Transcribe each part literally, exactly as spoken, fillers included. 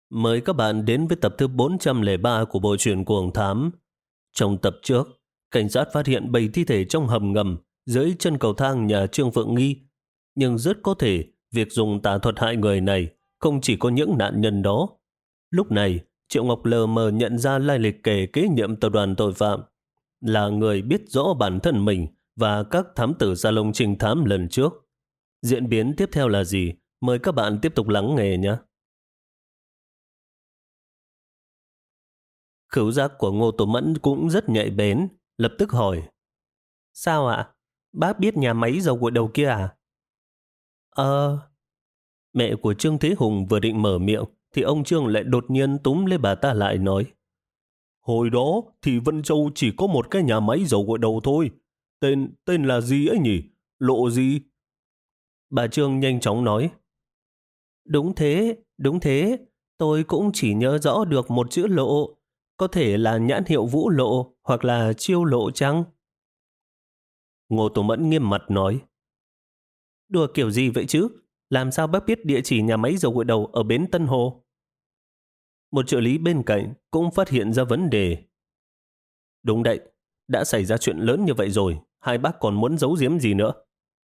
Mời các bạn đến với tập thứ bốn trăm lẻ ba của bộ truyện Cuồng Thám. Trong tập trước, cảnh sát phát hiện bảy thi thể trong hầm ngầm dưới chân cầu thang nhà Trương Phượng Nghi. Nhưng rất có thể việc dùng tà thuật hại người này không chỉ có những nạn nhân đó. Lúc này, Triệu Ngọc lờ mờ nhận ra lai lịch kẻ kế nhiệm tập đoàn tội phạm, là người biết rõ bản thân mình và các thám tử salon trinh thám lần trước. Diễn biến tiếp theo là gì? Mời các bạn tiếp tục lắng nghe nhé. Khứu giác của Ngô Tổ Mẫn cũng rất nhạy bén, lập tức hỏi: Sao ạ? Bác biết nhà máy dầu gội đầu kia à? Ờ... Mẹ của Trương Thế Hùng vừa định mở miệng thì ông Trương lại đột nhiên túm lấy bà ta lại nói: Hồi đó thì Vân Châu chỉ có một cái nhà máy dầu gội đầu thôi. Tên tên là gì ấy nhỉ? Lộ gì? Bà Trương nhanh chóng nói: Đúng thế, đúng thế. Tôi cũng chỉ nhớ rõ được một chữ Lộ. Có thể là nhãn hiệu Vũ Lộ hoặc là Chiêu Lộ chăng? Ngô Tổ Mẫn nghiêm mặt nói: Đùa kiểu gì vậy chứ? Làm sao bác biết địa chỉ nhà máy dầu gội đầu ở bến Tân Hồ? Một trợ lý bên cạnh cũng phát hiện ra vấn đề. Đúng đấy, đã xảy ra chuyện lớn như vậy rồi, hai bác còn muốn giấu giếm gì nữa?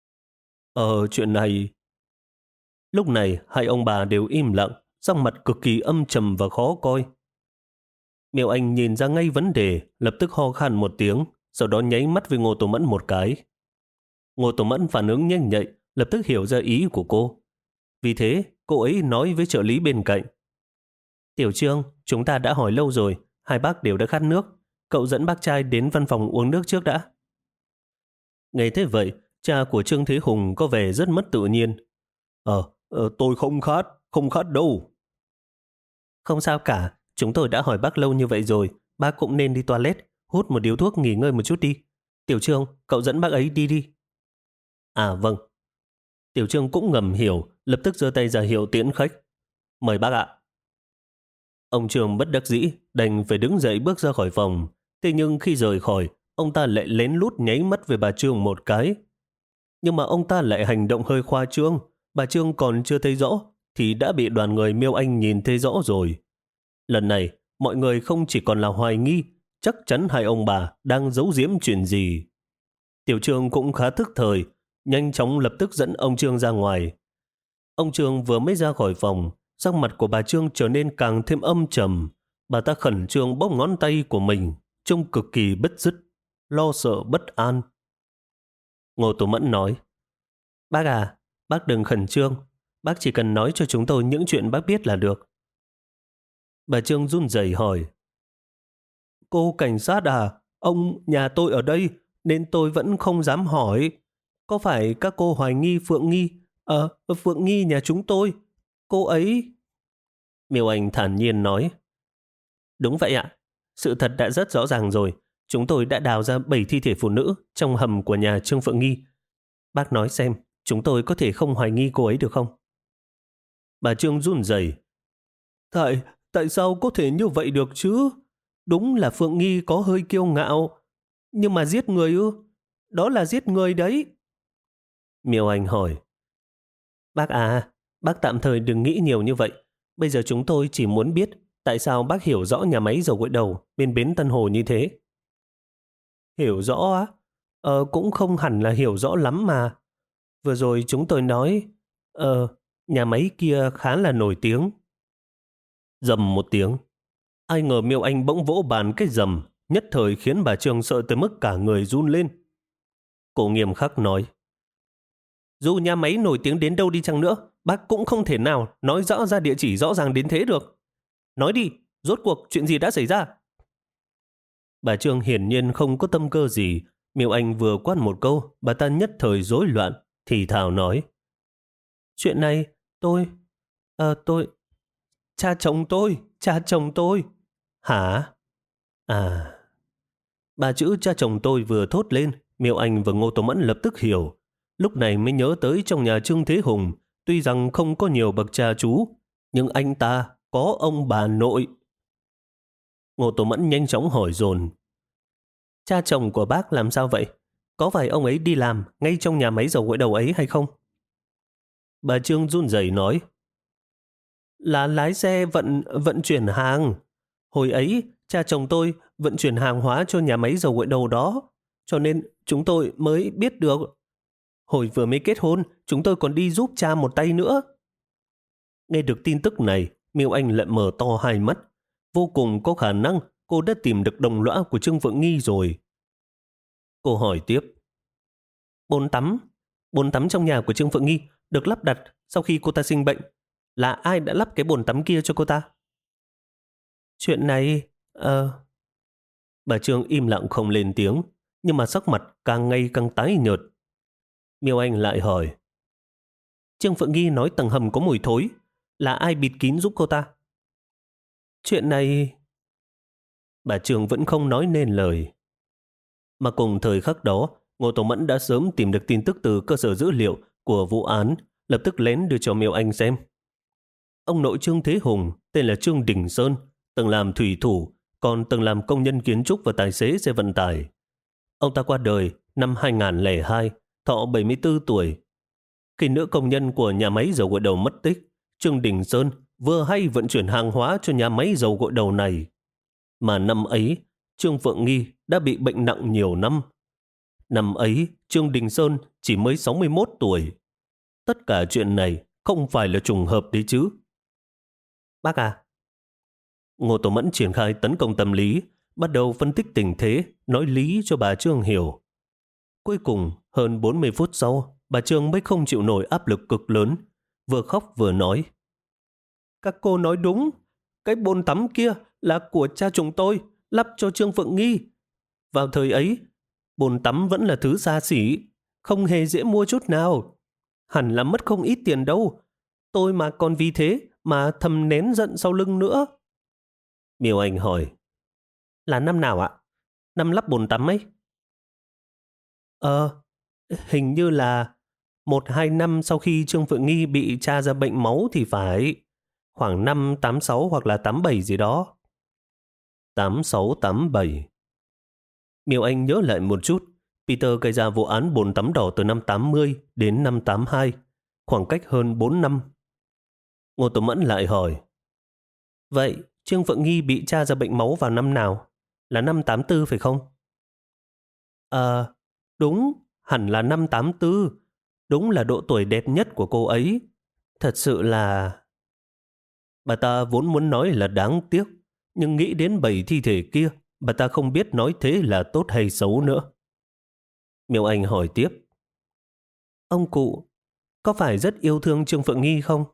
Ờ, chuyện này... Lúc này hai ông bà đều im lặng, sắc mặt cực kỳ âm trầm và khó coi. Miêu Anh nhìn ra ngay vấn đề, lập tức ho khan một tiếng, sau đó nháy mắt với Ngô Tổ Mẫn một cái. Ngô Tổ Mẫn phản ứng nhanh nhạy, lập tức hiểu ra ý của cô. Vì thế, cô ấy nói với trợ lý bên cạnh: Tiểu Trương, chúng ta đã hỏi lâu rồi, hai bác đều đã khát nước. Cậu dẫn bác trai đến văn phòng uống nước trước đã. Nghe thế vậy, cha của Trương Thế Hùng có vẻ rất mất tự nhiên. Ờ, ờ tôi không khát, không khát đâu. Không sao cả, chúng tôi đã hỏi bác lâu như vậy rồi, bác cũng nên đi toilet, hút một điếu thuốc nghỉ ngơi một chút đi. Tiểu Trương, cậu dẫn bác ấy đi đi. À vâng. Tiểu Trương cũng ngầm hiểu, lập tức giơ tay ra hiệu tiễn khách. Mời bác ạ. Ông Trương bất đắc dĩ, đành phải đứng dậy bước ra khỏi phòng. Thế nhưng khi rời khỏi, ông ta lại lén lút nháy mắt về bà Trương một cái. Nhưng mà ông ta lại hành động hơi khoa trương. Bà Trương còn chưa thấy rõ, thì đã bị đoàn người Miêu Anh nhìn thấy rõ rồi. Lần này, mọi người không chỉ còn là hoài nghi, chắc chắn hai ông bà đang giấu giếm chuyện gì. Tiểu Trương cũng khá thức thời, nhanh chóng lập tức dẫn ông Trương ra ngoài. Ông Trương vừa mới ra khỏi phòng, sắc mặt của bà Trương trở nên càng thêm âm trầm. Bà ta khẩn trương bóp ngón tay của mình, trông cực kỳ bứt rứt, lo sợ bất an. Ngô Tổ Mẫn nói: Bác à, bác đừng khẩn trương, bác chỉ cần nói cho chúng tôi những chuyện bác biết là được. Bà Trương run rẩy hỏi: Cô cảnh sát à, ông nhà tôi ở đây nên tôi vẫn không dám hỏi. Có phải các cô hoài nghi Phượng Nghi, ờ, Phượng Nghi nhà chúng tôi, cô ấy... Miêu Anh thản nhiên nói: Đúng vậy ạ, sự thật đã rất rõ ràng rồi. Chúng tôi đã đào ra bảy thi thể phụ nữ trong hầm của nhà Trương Phượng Nghi. Bác nói xem, chúng tôi có thể không hoài nghi cô ấy được không? Bà Trương run rẩy: Tại, tại sao có thể như vậy được chứ? Đúng là Phượng Nghi có hơi kiêu ngạo. Nhưng mà giết người ư? Đó là giết người đấy. Miêu Anh hỏi: Bác à, bác tạm thời đừng nghĩ nhiều như vậy. Bây giờ chúng tôi chỉ muốn biết tại sao bác hiểu rõ nhà máy dầu gội đầu bên bến Tân Hồ như thế. Hiểu rõ á? Ờ, cũng không hẳn là hiểu rõ lắm mà. Vừa rồi chúng tôi nói, ờ, nhà máy kia khá là nổi tiếng. Rầm một tiếng. Ai ngờ Miêu Anh bỗng vỗ bàn cái rầm, nhất thời khiến bà Trương sợ tới mức cả người run lên. Cô nghiêm khắc nói: Dù nhà máy nổi tiếng đến đâu đi chăng nữa, bác cũng không thể nào nói rõ ra địa chỉ rõ ràng đến thế được. Nói đi, rốt cuộc chuyện gì đã xảy ra? Bà Trương hiển nhiên không có tâm cơ gì. Miêu Anh vừa quát một câu, bà ta nhất thời rối loạn, thì thào nói: Chuyện này, tôi... Ờ, tôi... Cha chồng tôi, cha chồng tôi. Hả? À... Bà chữ cha chồng tôi vừa thốt lên, Miêu Anh và Ngô Tổ Mẫn lập tức hiểu. Lúc này mới nhớ tới trong nhà Trương Thế Hùng, tuy rằng không có nhiều bậc cha chú, nhưng anh ta có ông bà nội. Ngô Tổ Mẫn nhanh chóng hỏi dồn: Cha chồng của bác làm sao vậy? Có phải ông ấy đi làm ngay trong nhà máy dầu gội đầu ấy hay không? Bà Trương run rẩy nói: là lái xe vận vận chuyển hàng. Hồi ấy, cha chồng tôi vận chuyển hàng hóa cho nhà máy dầu gội đầu đó, cho nên chúng tôi mới biết được. Hồi vừa mới kết hôn, chúng tôi còn đi giúp cha một tay nữa. Nghe được tin tức này, Miêu Anh lại mở to hai mắt. Vô cùng có khả năng cô đã tìm được đồng lõa của Trương Phượng Nghi rồi. Cô hỏi tiếp. Bồn tắm, bồn tắm trong nhà của Trương Phượng Nghi được lắp đặt sau khi cô ta sinh bệnh. Là ai đã lắp cái bồn tắm kia cho cô ta? Chuyện này... Ờ... Bà Trương im lặng không lên tiếng, nhưng mà sắc mặt càng ngày càng tái nhợt. Miêu Anh lại hỏi. Trương Phượng Nghi nói tầng hầm có mùi thối. Là ai bịt kín giúp cô ta? Chuyện này... Bà Trương vẫn không nói nên lời. Mà cùng thời khắc đó, Ngô Tố Mẫn đã sớm tìm được tin tức từ cơ sở dữ liệu của vụ án, lập tức lén đưa cho Miêu Anh xem. Ông nội Trương Thế Hùng, tên là Trương Đình Sơn, từng làm thủy thủ, còn từng làm công nhân kiến trúc và tài xế xe vận tải. Ông ta qua đời năm hai không không hai, thọ bảy mươi tư tuổi. Khi nữ công nhân của nhà máy dầu gội đầu mất tích, Trương Đình Sơn vừa hay vận chuyển hàng hóa cho nhà máy dầu gội đầu này. Mà năm ấy, Trương Phượng Nghi đã bị bệnh nặng nhiều năm. Năm ấy, Trương Đình Sơn chỉ mới sáu mươi mốt tuổi. Tất cả chuyện này không phải là trùng hợp đấy chứ. Bác à? Ngô Tổ Mẫn triển khai tấn công tâm lý, bắt đầu phân tích tình thế, nói lý cho bà Trương hiểu. Cuối cùng, hơn bốn mươi phút sau, bà Trương mới không chịu nổi áp lực cực lớn, vừa khóc vừa nói. Các cô nói đúng, cái bồn tắm kia là của cha chúng tôi, lắp cho Trương Phượng Nghi. Vào thời ấy, bồn tắm vẫn là thứ xa xỉ, không hề dễ mua chút nào. Hẳn là mất không ít tiền đâu. Tôi mà còn vì thế mà thầm nén giận sau lưng nữa. Miêu Anh hỏi. Là năm nào ạ? Năm lắp bồn tắm ấy? Ờ, hình như là một hai năm sau khi Trương Phượng Nghi bị tra ra bệnh máu thì phải. Khoảng năm tám sáu hoặc là tám bảy gì đó. tám sáu tám bảy. Miêu Anh nhớ lại một chút. Peter gây ra vụ án bồn tắm đỏ từ năm tám mươi đến năm tám hai, khoảng cách hơn bốn năm. Ngô Tổ Mẫn lại hỏi. Vậy Trương Phượng Nghi bị tra ra bệnh máu vào năm nào? Là năm tám tư phải không? Ờ, đúng, hẳn là năm tám tư. Đúng là độ tuổi đẹp nhất của cô ấy. Thật sự là... Bà ta vốn muốn nói là đáng tiếc, nhưng nghĩ đến bảy thi thể kia, bà ta không biết nói thế là tốt hay xấu nữa. Miêu Anh hỏi tiếp. Ông cụ, có phải rất yêu thương Trương Phượng Nghi không?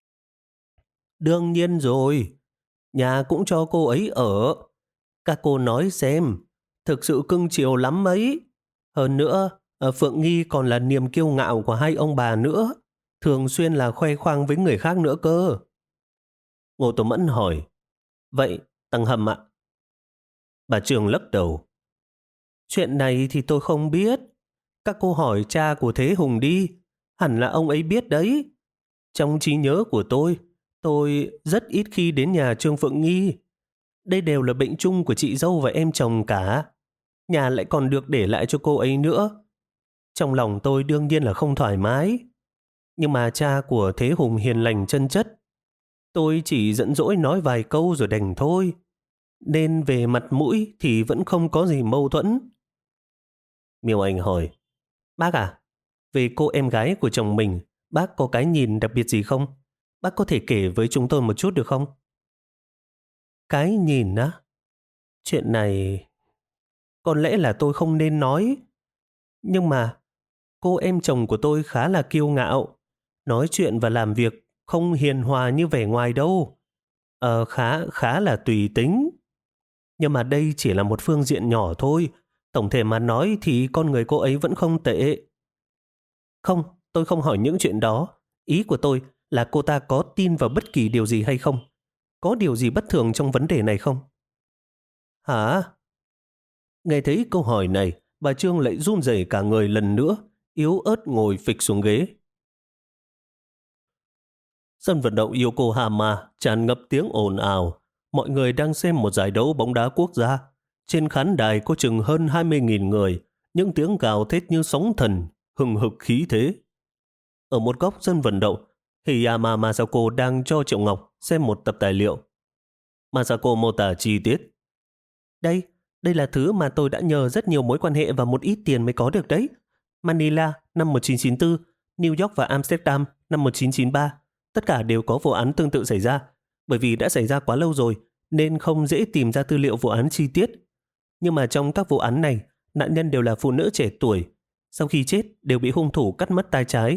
Đương nhiên rồi, nhà cũng cho cô ấy ở. Các cô nói xem, thực sự cưng chiều lắm ấy. Hơn nữa, Phượng Nghi còn là niềm kiêu ngạo của hai ông bà nữa, thường xuyên là khoe khoang với người khác nữa cơ. Ngô Tổ Mẫn hỏi, vậy tầng hầm ạ? Bà Trường lắc đầu. Chuyện này thì tôi không biết. Các cô hỏi cha của Thế Hùng đi, hẳn là ông ấy biết đấy. Trong trí nhớ của tôi, tôi rất ít khi đến nhà Trương Phượng Nghi. Đây đều là bệnh chung của chị dâu và em chồng cả. Nhà lại còn được để lại cho cô ấy nữa. Trong lòng tôi đương nhiên là không thoải mái. Nhưng mà cha của Thế Hùng hiền lành chân chất. Tôi chỉ giận dỗi nói vài câu rồi đành thôi. Nên về mặt mũi thì vẫn không có gì mâu thuẫn. Miêu Anh hỏi, bác à, về cô em gái của chồng mình, bác có cái nhìn đặc biệt gì không? Bác có thể kể với chúng tôi một chút được không? Cái nhìn á? Chuyện này có lẽ là tôi không nên nói. Nhưng mà cô em chồng của tôi khá là kiêu ngạo. Nói chuyện và làm việc không hiền hòa như vẻ ngoài đâu. Ờ, khá, khá là tùy tính. Nhưng mà đây chỉ là một phương diện nhỏ thôi. Tổng thể mà nói thì con người cô ấy vẫn không tệ. Không, tôi không hỏi những chuyện đó. Ý của tôi là cô ta có tin vào bất kỳ điều gì hay không? Có điều gì bất thường trong vấn đề này không? Hả? Nghe thấy câu hỏi này, bà Trương lại run rẩy cả người lần nữa, yếu ớt ngồi phịch xuống ghế. Sân vận động Yokohama tràn ngập tiếng ồn ào. Mọi người đang xem một giải đấu bóng đá quốc gia. Trên khán đài có chừng hơn hai mươi nghìn người, những tiếng gào thét như sóng thần, hừng hực khí thế. Ở một góc sân vận động, Hiyama Masako đang cho Triệu Ngọc xem một tập tài liệu. Masako mô tả chi tiết. Đây, đây là thứ mà tôi đã nhờ rất nhiều mối quan hệ và một ít tiền mới có được đấy. Manila năm một nghìn chín trăm chín mươi tư, New York và Amsterdam năm một nghìn chín trăm chín mươi ba. Tất cả đều có vụ án tương tự xảy ra. Bởi vì đã xảy ra quá lâu rồi, nên không dễ tìm ra tư liệu vụ án chi tiết. Nhưng mà trong các vụ án này, nạn nhân đều là phụ nữ trẻ tuổi. Sau khi chết, đều bị hung thủ cắt mất tay trái.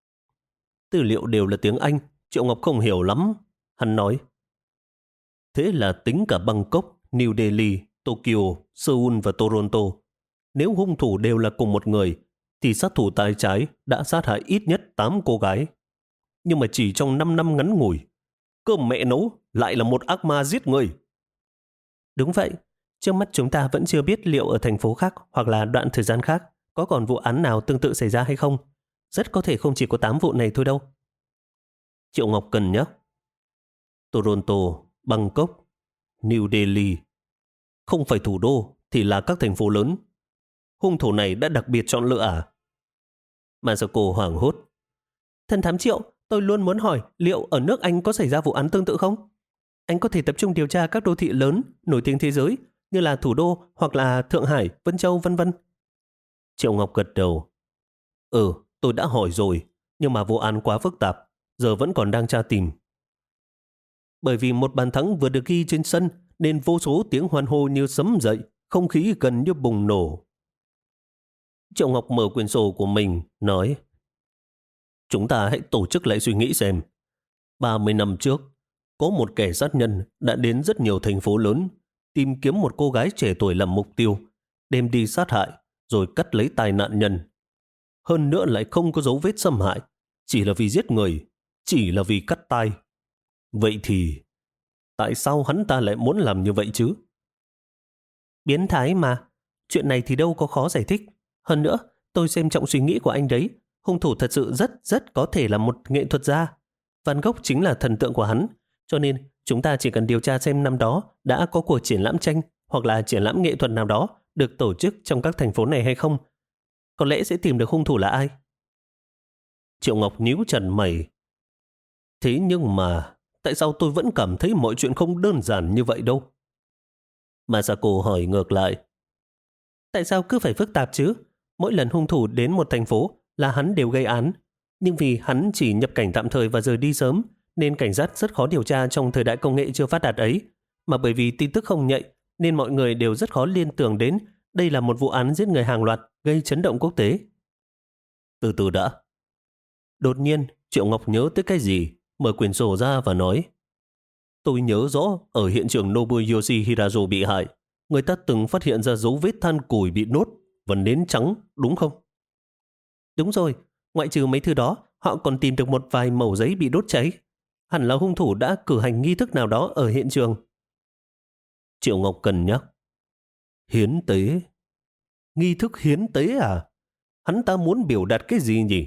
Tư liệu đều là tiếng Anh, Triệu Ngọc không hiểu lắm. Hắn nói, thế là tính cả Bangkok, New Delhi, Tokyo, Seoul và Toronto. Nếu hung thủ đều là cùng một người, thì sát thủ tay trái đã sát hại ít nhất tám cô gái. Nhưng mà chỉ trong năm năm ngắn ngủi, cơm mẹ nấu lại là một ác ma giết người. Đúng vậy, trước mắt chúng ta vẫn chưa biết liệu ở thành phố khác hoặc là đoạn thời gian khác có còn vụ án nào tương tự xảy ra hay không. Rất có thể không chỉ có tám vụ này thôi đâu. Triệu Ngọc cân nhắc. Toronto, Bangkok, New Delhi. Không phải thủ đô thì là các thành phố lớn. Hung thủ này đã đặc biệt chọn lựa à? Masako hoảng hốt. Thần thám Triệu, tôi luôn muốn hỏi liệu ở nước Anh có xảy ra vụ án tương tự không? Anh có thể tập trung điều tra các đô thị lớn nổi tiếng thế giới như là thủ đô hoặc là Thượng Hải, Vân Châu, vân vân. Triệu Ngọc gật đầu. Ừ, tôi đã hỏi rồi, nhưng mà vụ án quá phức tạp, giờ vẫn còn đang tra tìm. Bởi vì một bàn thắng vừa được ghi trên sân nên vô số tiếng hoan hô như sấm dậy, không khí gần như bùng nổ. Triệu Ngọc mở quyển sổ của mình, nói, chúng ta hãy tổ chức lại suy nghĩ xem. ba mươi năm trước, có một kẻ sát nhân đã đến rất nhiều thành phố lớn, tìm kiếm một cô gái trẻ tuổi làm mục tiêu, đem đi sát hại, rồi cắt lấy tai nạn nhân. Hơn nữa lại không có dấu vết xâm hại, chỉ là vì giết người, chỉ là vì cắt tai. Vậy thì, tại sao hắn ta lại muốn làm như vậy chứ? Biến thái mà, chuyện này thì đâu có khó giải thích. Hơn nữa, tôi xem trọng suy nghĩ của anh đấy. Hung thủ thật sự rất rất có thể là một nghệ thuật gia. Van Gogh chính là thần tượng của hắn. Cho nên, chúng ta chỉ cần điều tra xem năm đó đã có cuộc triển lãm tranh hoặc là triển lãm nghệ thuật nào đó được tổ chức trong các thành phố này hay không. Có lẽ sẽ tìm được hung thủ là ai. Triệu Ngọc nhíu chặt mày. Thế nhưng mà, tại sao tôi vẫn cảm thấy mọi chuyện không đơn giản như vậy đâu? Masako hỏi ngược lại. Tại sao cứ phải phức tạp chứ? Mỗi lần hung thủ đến một thành phố là hắn đều gây án. Nhưng vì hắn chỉ nhập cảnh tạm thời và rời đi sớm, nên cảnh sát rất khó điều tra trong thời đại công nghệ chưa phát đạt ấy. Mà bởi vì tin tức không nhạy, nên mọi người đều rất khó liên tưởng đến đây là một vụ án giết người hàng loạt gây chấn động quốc tế. Từ từ đã. Đột nhiên, Triệu Ngọc nhớ tới cái gì, mở quyển sổ ra và nói, tôi nhớ rõ ở hiện trường Nobuyoshi Hirazo bị hại, người ta từng phát hiện ra dấu vết than củi bị đốt và nến trắng, đúng không? Đúng rồi, ngoại trừ mấy thứ đó, họ còn tìm được một vài mẩu giấy bị đốt cháy. Hẳn là hung thủ đã cử hành nghi thức nào đó ở hiện trường. Triệu Ngọc cân nhắc. Hiến tế? Nghi thức hiến tế à? Hắn ta muốn biểu đạt cái gì nhỉ?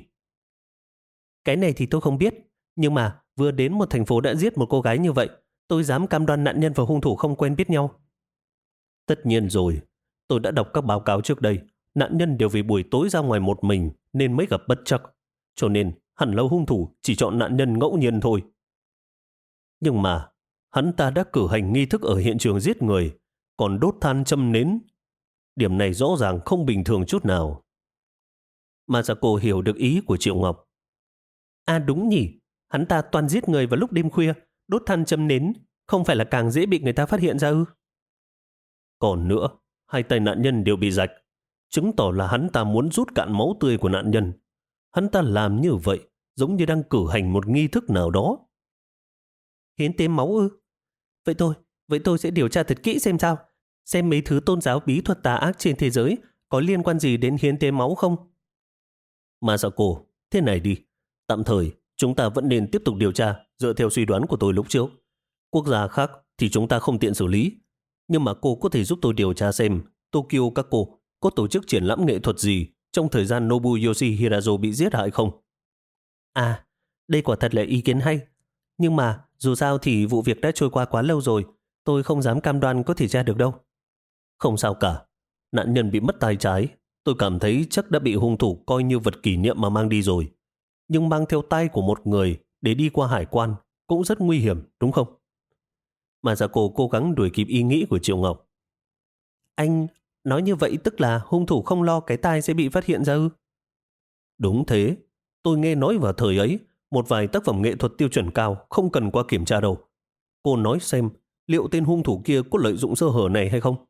Cái này thì tôi không biết, nhưng mà vừa đến một thành phố đã giết một cô gái như vậy, tôi dám cam đoan nạn nhân và hung thủ không quen biết nhau. Tất nhiên rồi, tôi đã đọc các báo cáo trước đây, nạn nhân đều vì buổi tối ra ngoài một mình nên mới gặp bất trắc, cho nên hẳn là hung thủ chỉ chọn nạn nhân ngẫu nhiên thôi. Nhưng mà, hắn ta đã cử hành nghi thức ở hiện trường giết người, còn đốt than châm nến. Điểm này rõ ràng không bình thường chút nào. Masako hiểu được ý của Triệu Ngọc. À đúng nhỉ, hắn ta toàn giết người vào lúc đêm khuya, đốt than châm nến, không phải là càng dễ bị người ta phát hiện ra ư? Còn nữa, hai tay nạn nhân đều bị rạch, chứng tỏ là hắn ta muốn rút cạn máu tươi của nạn nhân. Hắn ta làm như vậy, giống như đang cử hành một nghi thức nào đó. Hiến tế máu ư? Vậy thôi, vậy tôi sẽ điều tra thật kỹ xem sao, xem mấy thứ tôn giáo bí thuật tà ác trên thế giới có liên quan gì đến hiến tế máu không? Masako, thế này đi, tạm thời chúng ta vẫn nên tiếp tục điều tra dựa theo suy đoán của tôi lúc trước. Quốc gia khác thì chúng ta không tiện xử lý, nhưng mà cô có thể giúp tôi điều tra xem Tokyo các cô có tổ chức triển lãm nghệ thuật gì trong thời gian Nobuyoshi Hirazo bị giết hại không? À, đây quả thật là ý kiến hay. Nhưng mà dù sao thì vụ việc đã trôi qua quá lâu rồi, tôi không dám cam đoan có thể tra được đâu. Không sao cả, nạn nhân bị mất tay trái, tôi cảm thấy chắc đã bị hung thủ coi như vật kỷ niệm mà mang đi rồi. Nhưng mang theo tay của một người để đi qua hải quan cũng rất nguy hiểm, đúng không? Mà dạ cô cố gắng đuổi kịp ý nghĩ của Triệu Ngọc. Anh nói như vậy tức là hung thủ không lo cái tai sẽ bị phát hiện ra ư? Đúng thế. Tôi nghe nói vào thời ấy, một vài tác phẩm nghệ thuật tiêu chuẩn cao không cần qua kiểm tra đâu. Cô nói xem, liệu tên hung thủ kia có lợi dụng sơ hở này hay không?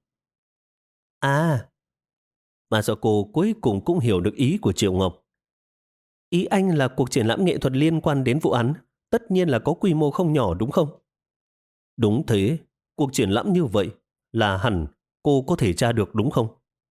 À, mà sao cô cuối cùng cũng hiểu được ý của Triệu Ngọc. Ý anh là cuộc triển lãm nghệ thuật liên quan đến vụ án, tất nhiên là có quy mô không nhỏ đúng không? Đúng thế, cuộc triển lãm như vậy là hẳn cô có thể tra được đúng không?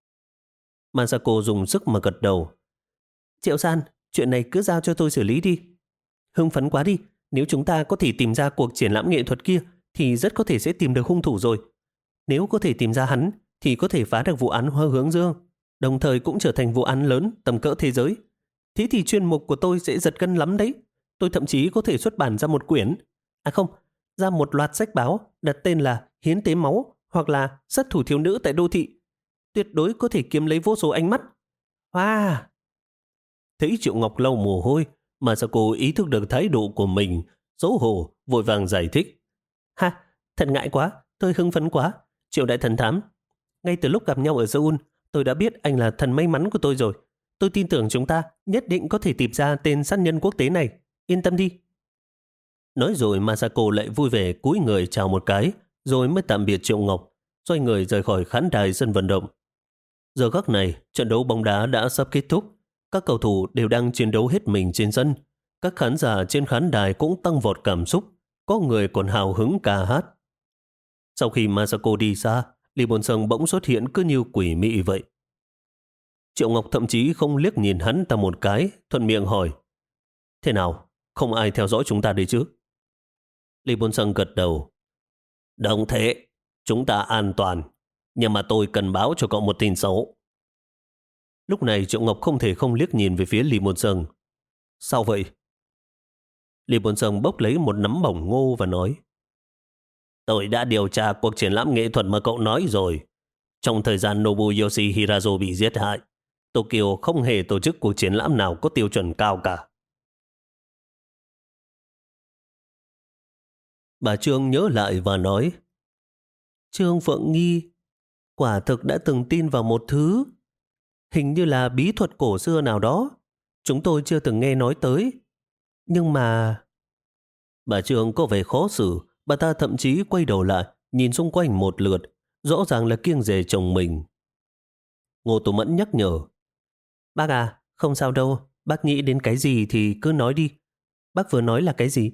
Masako dùng sức mà gật đầu. Triệu San, chuyện này cứ giao cho tôi xử lý đi. Hưng phấn quá đi, nếu chúng ta có thể tìm ra cuộc triển lãm nghệ thuật kia thì rất có thể sẽ tìm được hung thủ rồi. Nếu có thể tìm ra hắn thì có thể phá được vụ án Hoa Hướng Dương, đồng thời cũng trở thành vụ án lớn tầm cỡ thế giới. Thế thì chuyên mục của tôi sẽ giật gân lắm đấy. Tôi thậm chí có thể xuất bản ra một quyển, à không, ra một loạt sách báo đặt tên là Hiến tế máu hoặc là Sát thủ thiếu nữ tại đô thị. Tuyệt đối có thể kiếm lấy vô số ánh mắt. Wow! Thấy Triệu Ngọc lau mồ hôi, Masako ý thức được thái độ của mình, xấu hổ, vội vàng giải thích. Ha, thật ngại quá, tôi hưng phấn quá. Triệu đại thần thám, ngay từ lúc gặp nhau ở Seoul, tôi đã biết anh là thần may mắn của tôi rồi. Tôi tin tưởng chúng ta nhất định có thể tìm ra tên sát nhân quốc tế này. Yên tâm đi. Nói rồi Masako lại vui vẻ cúi người chào một cái, rồi mới tạm biệt Triệu Ngọc, xoay người rời khỏi khán đài sân vận động. Giờ khắc này, trận đấu bóng đá đã sắp kết thúc. Các cầu thủ đều đang chiến đấu hết mình trên sân. Các khán giả trên khán đài cũng tăng vọt cảm xúc, có người còn hào hứng ca hát. Sau khi Masako đi xa, Lee Bôn Sung bỗng xuất hiện cứ như quỷ mị vậy. Triệu Ngọc thậm chí không liếc nhìn hắn ta một cái, thuận miệng hỏi. Thế nào? Không ai theo dõi chúng ta đấy chứ? Lee Bôn Sung gật đầu. Đúng thế, chúng ta an toàn. Nhưng mà tôi cần báo cho cậu một tin xấu. Lúc này Triệu Ngọc không thể không liếc nhìn về phía Lee Bôn Sung. Sao vậy? Lee Bôn Sung bốc lấy một nắm bỏng ngô và nói. Tôi đã điều tra cuộc triển lãm nghệ thuật mà cậu nói rồi. Trong thời gian Nobuyoshi Hirazo bị giết hại, Tokyo không hề tổ chức cuộc triển lãm nào có tiêu chuẩn cao cả. Bà Trương nhớ lại và nói. Trương Phượng Nghi quả thực đã từng tin vào một thứ. Hình như là bí thuật cổ xưa nào đó. Chúng tôi chưa từng nghe nói tới. Nhưng mà... Bà Trương có vẻ khó xử. Bà ta thậm chí quay đầu lại, nhìn xung quanh một lượt, rõ ràng là kiêng dè chồng mình. Ngô Tố Mẫn nhắc nhở. Bác à, không sao đâu. Bác nghĩ đến cái gì thì cứ nói đi. Bác vừa nói là cái gì?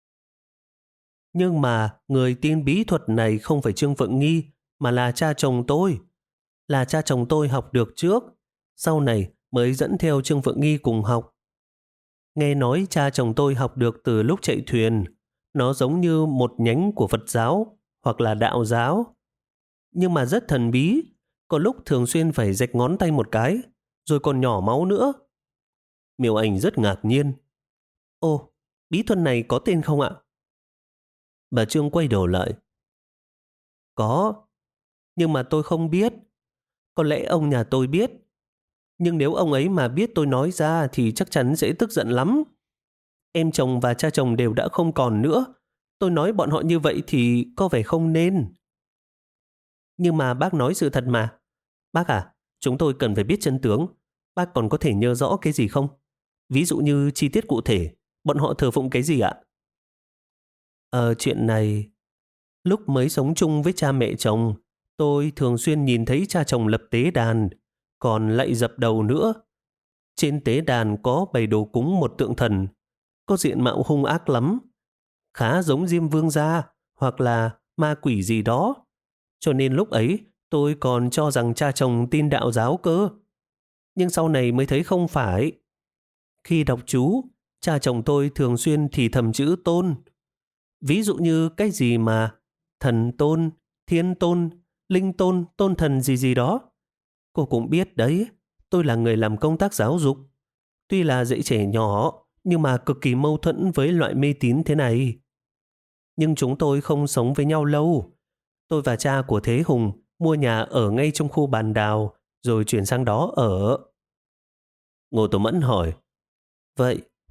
Nhưng mà người tin bí thuật này không phải Trương Phượng Nghi, mà là cha chồng tôi. Là cha chồng tôi học được trước, sau này mới dẫn theo Trương Phượng Nghi cùng học. Nghe nói cha chồng tôi học được từ lúc chạy thuyền. Nó giống như một nhánh của Phật giáo hoặc là đạo giáo. Nhưng mà rất thần bí, có lúc thường xuyên phải rạch ngón tay một cái, rồi còn nhỏ máu nữa. Miêu Anh rất ngạc nhiên. Ồ, bí thuật này có tên không ạ? Bà Trương quay đầu lại. Có, nhưng mà tôi không biết. Có lẽ ông nhà tôi biết. Nhưng nếu ông ấy mà biết tôi nói ra thì chắc chắn sẽ tức giận lắm. Em chồng và cha chồng đều đã không còn nữa. Tôi nói bọn họ như vậy thì có vẻ không nên. Nhưng mà bác nói sự thật mà. Bác à, chúng tôi cần phải biết chân tướng. Bác còn có thể nhớ rõ cái gì không? Ví dụ như chi tiết cụ thể, bọn họ thờ phụng cái gì ạ? Ờ, chuyện này... Lúc mới sống chung với cha mẹ chồng, tôi thường xuyên nhìn thấy cha chồng lập tế đàn, còn lại dập đầu nữa. Trên tế đàn có bày đồ cúng một tượng thần, có diện mạo hung ác lắm, khá giống Diêm Vương gia hoặc là ma quỷ gì đó. Cho nên lúc ấy tôi còn cho rằng cha chồng tin đạo giáo cơ. Nhưng sau này mới thấy không phải. Khi đọc chú, cha chồng tôi thường xuyên thì thầm chữ tôn. Ví dụ như cái gì mà thần tôn, thiên tôn, linh tôn, tôn thần gì gì đó. Cô cũng biết đấy, tôi là người làm công tác giáo dục. Tuy là dạy trẻ nhỏ, nhưng mà cực kỳ mâu thuẫn với loại mê tín thế này. Nhưng chúng tôi không sống với nhau lâu. Tôi và cha của Thế Hùng mua nhà ở ngay trong khu Bàn Đào, rồi chuyển sang đó ở. Ngô Tổ Mẫn hỏi, vậy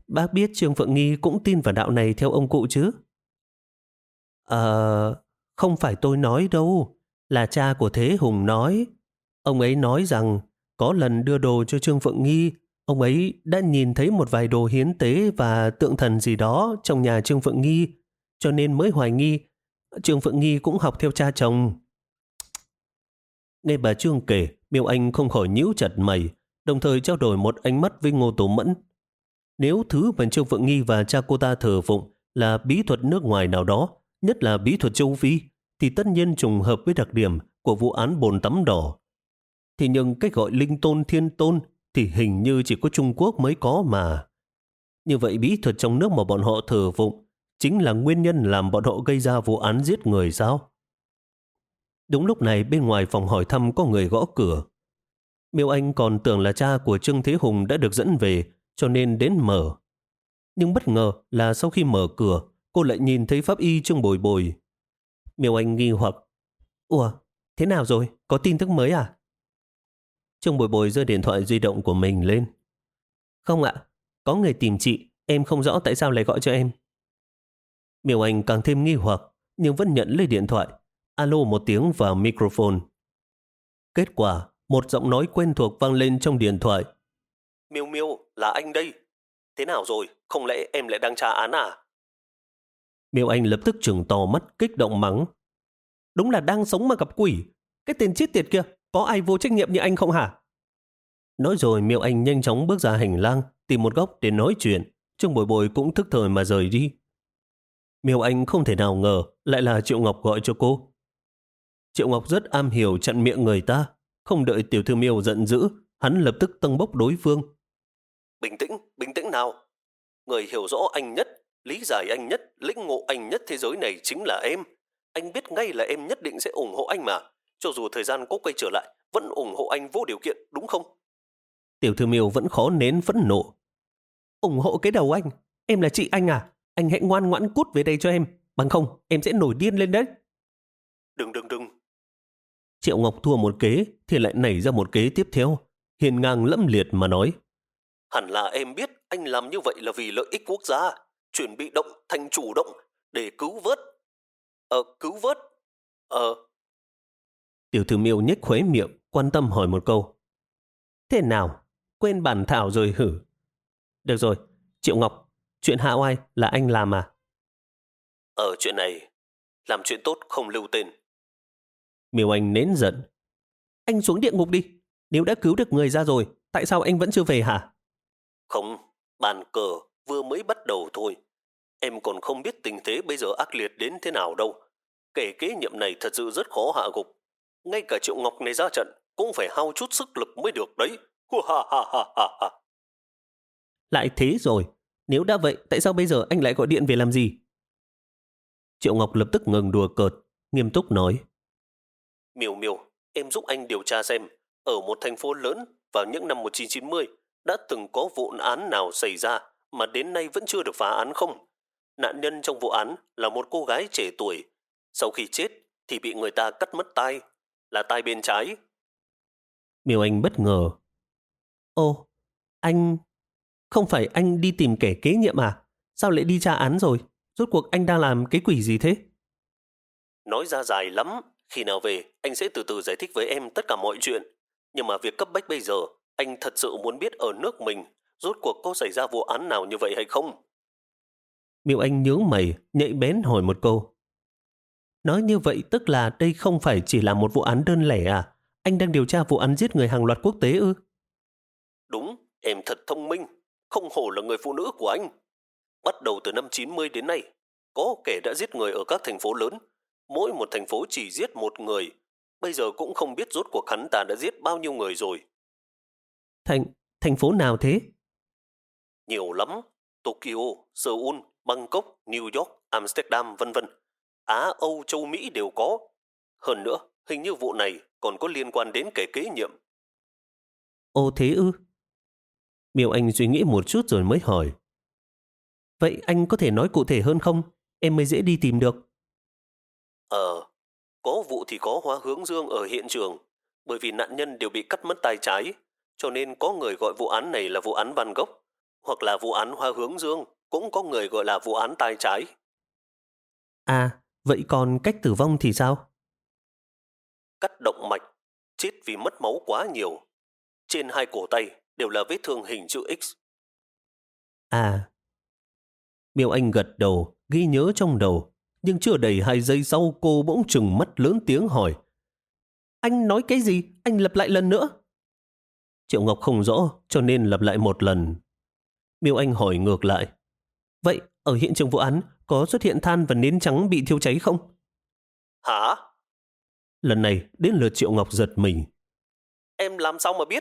bác biết Trương Phượng Nghi cũng tin vào đạo này theo ông cụ chứ? Ờ, không phải tôi nói đâu, là cha của Thế Hùng nói. Ông ấy nói rằng có lần đưa đồ cho Trương Phượng Nghi, ông ấy đã nhìn thấy một vài đồ hiến tế và tượng thần gì đó trong nhà Trương Phượng Nghi, cho nên mới hoài nghi Trương Phượng Nghi cũng học theo cha chồng. Nghe bà Trương kể, Miêu Anh không khỏi nhíu chặt mày, đồng thời trao đổi một ánh mắt với Ngô Tố Mẫn. Nếu thứ mà Trương Phượng Nghi và cha cô ta thờ phụng là bí thuật nước ngoài nào đó, nhất là bí thuật châu Phi, thì tất nhiên trùng hợp với đặc điểm của vụ án bồn tắm đỏ. Thì nhưng cách gọi linh tôn thiên tôn thì hình như chỉ có Trung Quốc mới có mà. Như vậy bí thuật trong nước mà bọn họ thờ phụng chính là nguyên nhân làm bọn họ gây ra vụ án giết người sao? Đúng lúc này bên ngoài phòng hỏi thăm có người gõ cửa. Miêu Anh còn tưởng là cha của Trương Thế Hùng đã được dẫn về cho nên đến mở. Nhưng bất ngờ là sau khi mở cửa cô lại nhìn thấy pháp y Trương Bồi Bồi. Miêu Anh nghi hoặc: Ủa, thế nào rồi? Có tin tức mới à? Trương Bồi Bồi giơ điện thoại di động của mình lên. Không ạ, có người tìm chị, em không rõ tại sao lại gọi cho em. Miêu Anh càng thêm nghi hoặc nhưng vẫn nhận lấy điện thoại. Alo một tiếng vào microphone. Kết quả, một giọng nói quen thuộc vang lên trong điện thoại. Miêu Miêu, là anh đây. Thế nào rồi? Không lẽ em lại đang tra án à? Miêu Anh lập tức trừng to mắt kích động mắng. Đúng là đang sống mà gặp quỷ. Cái tên chết tiệt kia, có ai vô trách nhiệm như anh không hả? Nói rồi Miêu Anh nhanh chóng bước ra hành lang, tìm một góc để nói chuyện. Trương Bồi Bồi cũng thức thời mà rời đi. Miêu Anh không thể nào ngờ lại là Triệu Ngọc gọi cho cô. Triệu Ngọc rất am hiểu chặn miệng người ta. Không đợi tiểu thư Miêu giận dữ, hắn lập tức tâng bốc đối phương. Bình tĩnh, bình tĩnh nào. Người hiểu rõ anh nhất, lý giải anh nhất, lĩnh ngộ anh nhất thế giới này chính là em. Anh biết ngay là em nhất định sẽ ủng hộ anh mà. Cho dù thời gian có quay trở lại, vẫn ủng hộ anh vô điều kiện, đúng không? Tiểu thư Miêu vẫn khó nén phẫn nộ. Ủng hộ cái đầu anh? Em là chị anh à? Anh hãy ngoan ngoãn cút về đây cho em. Bằng không, em sẽ nổi điên lên đấy. Đừng đừng đừng. Triệu Ngọc thua một kế thì lại nảy ra một kế tiếp theo. Hiền ngang lẫm liệt mà nói. Hẳn là em biết anh làm như vậy là vì lợi ích quốc gia. Chuyển bị động thành chủ động để cứu vớt. Ờ, cứu vớt. Ờ. Tiểu thư Miêu nhếch khóe miệng, quan tâm hỏi một câu. Thế nào? Quên bản thảo rồi hử? Được rồi, Triệu Ngọc, chuyện hạ oai là anh làm à? Ở chuyện này, làm chuyện tốt không lưu tên. Miêu Anh nén giận. Anh xuống địa ngục đi. Nếu đã cứu được người ra rồi, tại sao anh vẫn chưa về hả? Không, bàn cờ vừa mới bắt đầu thôi. Em còn không biết tình thế bây giờ ác liệt đến thế nào đâu. Kể kế nhiệm này thật sự rất khó hạ gục. Ngay cả Triệu Ngọc này ra trận cũng phải hao chút sức lực mới được đấy. Lại thế rồi. Nếu đã vậy, tại sao bây giờ anh lại gọi điện về làm gì? Triệu Ngọc lập tức ngừng đùa cợt, nghiêm túc nói. Miêu Miêu, em giúp anh điều tra xem, ở một thành phố lớn vào những năm một nghìn chín trăm chín mươi đã từng có vụ án nào xảy ra mà đến nay vẫn chưa được phá án không? Nạn nhân trong vụ án là một cô gái trẻ tuổi. Sau khi chết thì bị người ta cắt mất tai, là tai bên trái. Miêu Anh bất ngờ. Ồ, anh... Không phải anh đi tìm kẻ kế nhiệm à? Sao lại đi tra án rồi? Rốt cuộc anh đang làm cái quỷ gì thế? Nói ra dài lắm. Khi nào về, anh sẽ từ từ giải thích với em tất cả mọi chuyện. Nhưng mà việc cấp bách bây giờ, anh thật sự muốn biết ở nước mình rốt cuộc có xảy ra vụ án nào như vậy hay không? Miêu Anh nhướng mày, nhạy bén hỏi một câu. Nói như vậy tức là đây không phải chỉ là một vụ án đơn lẻ à? Anh đang điều tra vụ án giết người hàng loạt quốc tế ư? Đúng, em thật thông minh. Không hổ là người phụ nữ của anh. Bắt đầu từ năm chín mươi đến nay, có kẻ đã giết người ở các thành phố lớn. Mỗi một thành phố chỉ giết một người. Bây giờ cũng không biết rốt cuộc hắn ta đã giết bao nhiêu người rồi. Thành, thành phố nào thế? Nhiều lắm. Tokyo, Seoul, Bangkok, New York, Amsterdam vân vân. Á, Âu, châu Mỹ đều có. Hơn nữa, hình như vụ này còn có liên quan đến kẻ kế nhiệm. Ồ thế ư? Miêu Anh suy nghĩ một chút rồi mới hỏi. Vậy anh có thể nói cụ thể hơn không? Em mới dễ đi tìm được. Ờ, có vụ thì có Hoa Hướng Dương ở hiện trường. Bởi vì nạn nhân đều bị cắt mất tay trái, cho nên có người gọi vụ án này là vụ án Van Gogh. Hoặc là vụ án Hoa Hướng Dương, cũng có người gọi là vụ án tai trái. À, vậy còn cách tử vong thì sao? Cắt động mạch, chết vì mất máu quá nhiều. Trên hai cổ tay đều là vết thương hình chữ X. À. Miêu Anh gật đầu, ghi nhớ trong đầu. Nhưng chưa đầy hai giây sau cô bỗng trừng mắt lớn tiếng hỏi. Anh nói cái gì? Anh lặp lại lần nữa. Triệu Ngọc không rõ cho nên lặp lại một lần. Miêu Anh hỏi ngược lại. Vậy ở hiện trường vụ án có xuất hiện than và nến trắng bị thiêu cháy không? Hả? Lần này đến lượt Triệu Ngọc giật mình. Em làm sao mà biết?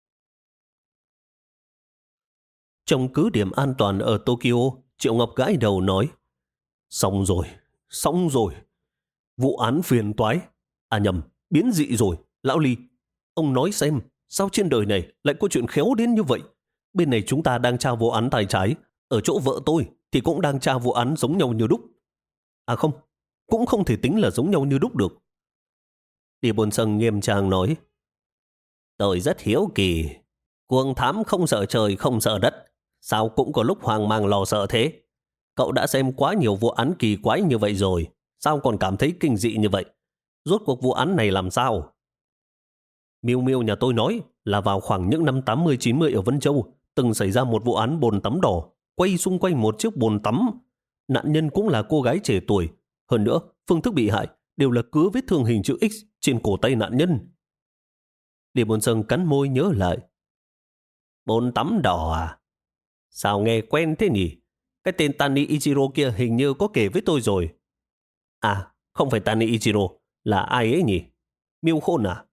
Trong cứ điểm an toàn ở Tokyo, Triệu Ngọc gãi đầu nói. Xong rồi, xong rồi. Vụ án phiền toái. À nhầm, biến dị rồi. Lão Ly, ông nói xem, sao trên đời này lại có chuyện khéo đến như vậy? Bên này chúng ta đang tra vụ án tai trái. Ở chỗ vợ tôi thì cũng đang tra vụ án giống nhau như đúc. À không, cũng không thể tính là giống nhau như đúc được. Đi Bồn Sân nghiêm trang nói. Tôi rất hiếu kỳ. Cuồng thám không sợ trời không sợ đất. Sao cũng có lúc hoang mang lo sợ thế? Cậu đã xem quá nhiều vụ án kỳ quái như vậy rồi. Sao còn cảm thấy kinh dị như vậy? Rốt cuộc vụ án này làm sao? Miêu Miêu nhà tôi nói là vào khoảng những năm tám mươi chín mươi ở Vân Châu từng xảy ra một vụ án bồn tắm đỏ quay xung quanh một chiếc bồn tắm. Nạn nhân cũng là cô gái trẻ tuổi. Hơn nữa, phương thức bị hại đều là cứa vết thương hình chữ X trên cổ tay nạn nhân. Lý Bồn Sơn cắn môi nhớ lại. Bồn tắm đỏ à? Sao nghe quen thế nhỉ? Cái tên Tani Ichiro kia hình như có kể với tôi rồi. À, không phải Tani Ichiro, là ai ấy nhỉ? Miêu Khôn à?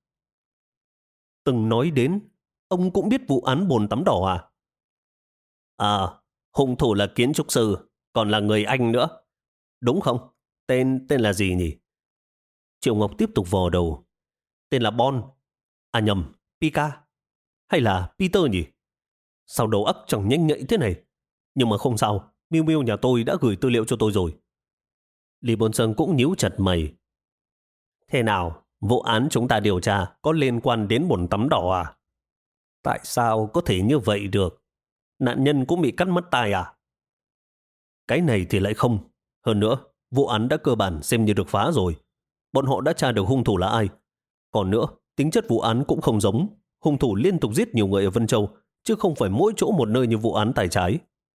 Từng nói đến, ông cũng biết vụ án bồn tắm đỏ à? À, hung thủ là kiến trúc sư, còn là người Anh nữa. Đúng không? Tên tên là gì nhỉ? Triệu Ngọc tiếp tục vò đầu. Tên là Bon. À nhầm, Pika. Hay là Peter nhỉ? Sao đầu óc chẳng nhanh nhạy thế này? Nhưng mà không sao, Miu Miu nhà tôi đã gửi tư liệu cho tôi rồi. Lý Bồn Sơn cũng nhíu chặt mày. Thế nào, vụ án chúng ta điều tra có liên quan đến bồn tắm đỏ à? Tại sao có thể như vậy được? Nạn nhân cũng bị cắt mất tai à? Cái này thì lại không. Hơn nữa, vụ án đã cơ bản xem như được phá rồi. Bọn họ đã tra được hung thủ là ai. Còn nữa, tính chất vụ án cũng không giống. Hung thủ liên tục giết nhiều người ở Vân Châu, chứ không phải mỗi chỗ một nơi như vụ án tai trái.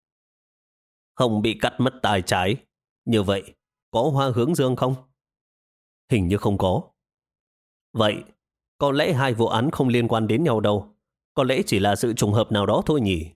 Không bị cắt mất tai trái. Như vậy, có Hoa Hướng Dương không? Hình như không có. Vậy, có lẽ hai vụ án không liên quan đến nhau đâu. Có lẽ chỉ là sự trùng hợp nào đó thôi nhỉ.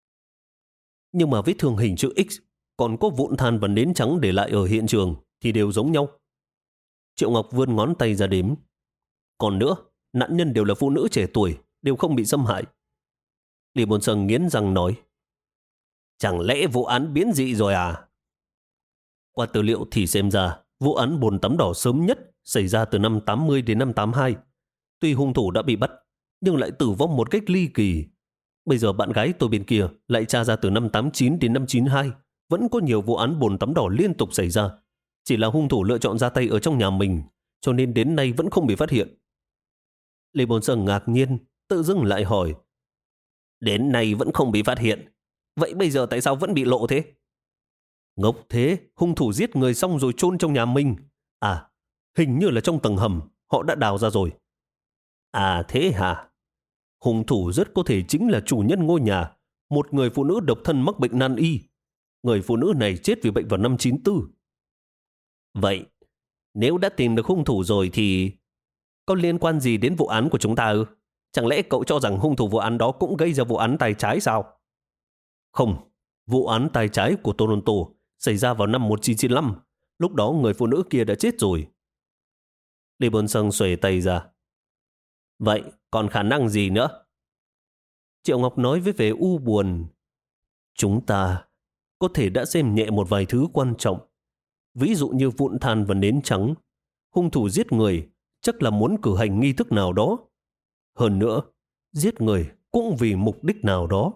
Nhưng mà vết thương hình chữ X, còn có vụn than và nến trắng để lại ở hiện trường thì đều giống nhau. Triệu Ngọc vươn ngón tay ra đếm. Còn nữa, nạn nhân đều là phụ nữ trẻ tuổi, đều không bị xâm hại. Lý Bồn Sơn nghiến răng nói. Chẳng lẽ vụ án biến dị rồi à? Qua tư liệu thì xem ra, vụ án bồn tắm đỏ sớm nhất xảy ra từ năm tám mươi đến năm tám hai. Tuy hung thủ đã bị bắt, nhưng lại tử vong một cách ly kỳ. Bây giờ bạn gái tôi bên kia lại tra ra từ năm tám chín đến năm chín hai. Vẫn có nhiều vụ án bồn tắm đỏ liên tục xảy ra. Chỉ là hung thủ lựa chọn ra tay ở trong nhà mình, cho nên đến nay vẫn không bị phát hiện. Lê Bồn Sơn ngạc nhiên, tự dưng lại hỏi. Đến nay vẫn không bị phát hiện. Vậy bây giờ tại sao vẫn bị lộ thế? Ngốc thế, hung thủ giết người xong rồi chôn trong nhà mình. À, hình như là trong tầng hầm, họ đã đào ra rồi. À thế hả? Hung thủ rất có thể chính là chủ nhân ngôi nhà, một người phụ nữ độc thân mắc bệnh nan y. Người phụ nữ này chết vì bệnh vào năm chín tư. Vậy, nếu đã tìm được hung thủ rồi thì có liên quan gì đến vụ án của chúng ta ư? Chẳng lẽ cậu cho rằng hung thủ vụ án đó cũng gây ra vụ án tay trái sao? Không, vụ án tay trái của Toronto xảy ra vào năm một nghìn chín trăm chín mươi lăm. Lúc đó người phụ nữ kia đã chết rồi. Lý Bồn Sơn xuề tay ra. Vậy còn khả năng gì nữa? Triệu Ngọc nói với vẻ u buồn. Chúng ta có thể đã xem nhẹ một vài thứ quan trọng. Ví dụ như vụn than và nến trắng. Hung thủ giết người chắc là muốn cử hành nghi thức nào đó. Hơn nữa, giết người cũng vì mục đích nào đó.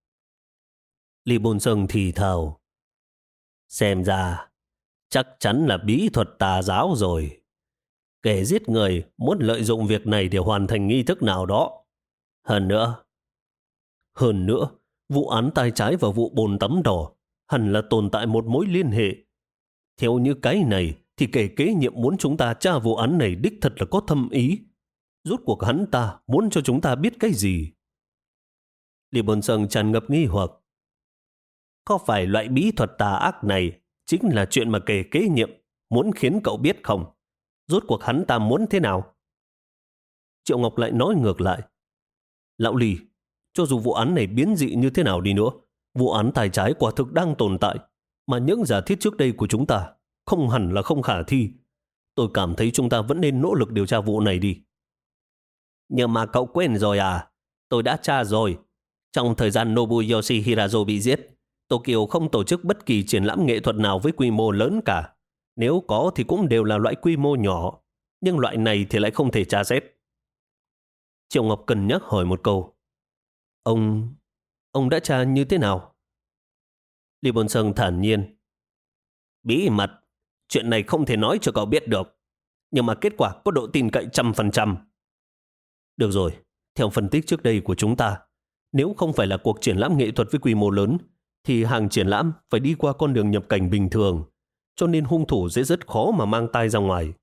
Lý Bồn Sơn thì thào. Xem ra, chắc chắn là bí thuật tà giáo rồi. Kẻ giết người muốn lợi dụng việc này để hoàn thành nghi thức nào đó. Hơn nữa, hơn nữa, vụ án tay trái và vụ bồn tắm đỏ hẳn là tồn tại một mối liên hệ. Theo như cái này thì kẻ kế nhiệm muốn chúng ta tra vụ án này đích thật là có thâm ý. Rốt cuộc hắn ta muốn cho chúng ta biết cái gì? Lý Bồn Sơn tràn ngập nghi hoặc. Có phải loại bí thuật tà ác này chính là chuyện mà kẻ kế nhiệm muốn khiến cậu biết không? Rốt cuộc hắn ta muốn thế nào? Triệu Ngọc lại nói ngược lại. Lão Lý, cho dù vụ án này biến dị như thế nào đi nữa, vụ án tài trái quả thực đang tồn tại, mà những giả thiết trước đây của chúng ta không hẳn là không khả thi. Tôi cảm thấy chúng ta vẫn nên nỗ lực điều tra vụ này đi. Nhưng mà cậu quên rồi à? Tôi đã tra rồi. Trong thời gian Nobuyoshi Hirazo bị giết, Tokyo không tổ chức bất kỳ triển lãm nghệ thuật nào với quy mô lớn cả. Nếu có thì cũng đều là loại quy mô nhỏ, nhưng loại này thì lại không thể tra xét. Triệu Ngọc cân nhắc hỏi một câu. Ông... ông đã tra như thế nào? Lý Bồn Sơn thản nhiên. Bí mật, chuyện này không thể nói cho cậu biết được. Nhưng mà kết quả có độ tin cậy trăm phần trăm. Được rồi, theo phân tích trước đây của chúng ta, nếu không phải là cuộc triển lãm nghệ thuật với quy mô lớn, thì hàng triển lãm phải đi qua con đường nhập cảnh bình thường, cho nên hung thủ sẽ rất khó mà mang tay ra ngoài.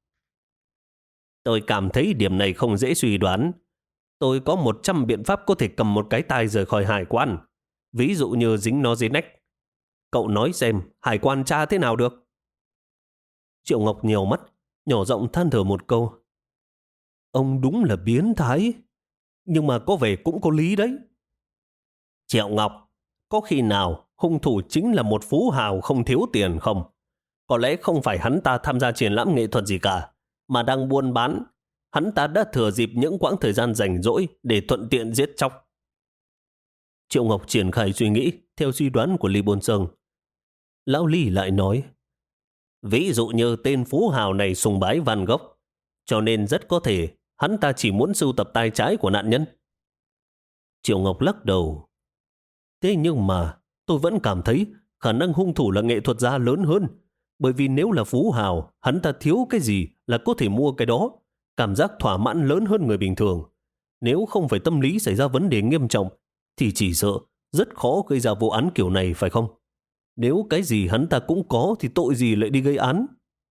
Tôi cảm thấy điểm này không dễ suy đoán. Tôi có một trăm biện pháp có thể cầm một cái tai rời khỏi hải quan. Ví dụ như dính nó dưới nách. Cậu nói xem, hải quan tra thế nào được? Triệu Ngọc nhiều mắt, nhỏ giọng than thở một câu. Ông đúng là biến thái, nhưng mà có vẻ cũng có lý đấy. Triệu Ngọc, có khi nào hung thủ chính là một phú hào không thiếu tiền không? Có lẽ không phải hắn ta tham gia triển lãm nghệ thuật gì cả, mà đang buôn bán. Hắn ta đã thừa dịp những quãng thời gian rảnh rỗi để thuận tiện giết chóc. Triệu Ngọc triển khai suy nghĩ theo suy đoán của Lý Bồn Sơn. Lão Lý lại nói, ví dụ như tên phú hào này sùng bái Van Gogh, cho nên rất có thể hắn ta chỉ muốn sưu tập tay trái của nạn nhân. Triệu Ngọc lắc đầu. Thế nhưng mà tôi vẫn cảm thấy khả năng hung thủ là nghệ thuật gia lớn hơn. Bởi vì nếu là phú hào, hắn ta thiếu cái gì là có thể mua cái đó. Cảm giác thỏa mãn lớn hơn người bình thường. Nếu không phải tâm lý xảy ra vấn đề nghiêm trọng, thì chỉ sợ rất khó gây ra vụ án kiểu này, phải không? Nếu cái gì hắn ta cũng có thì tội gì lại đi gây án?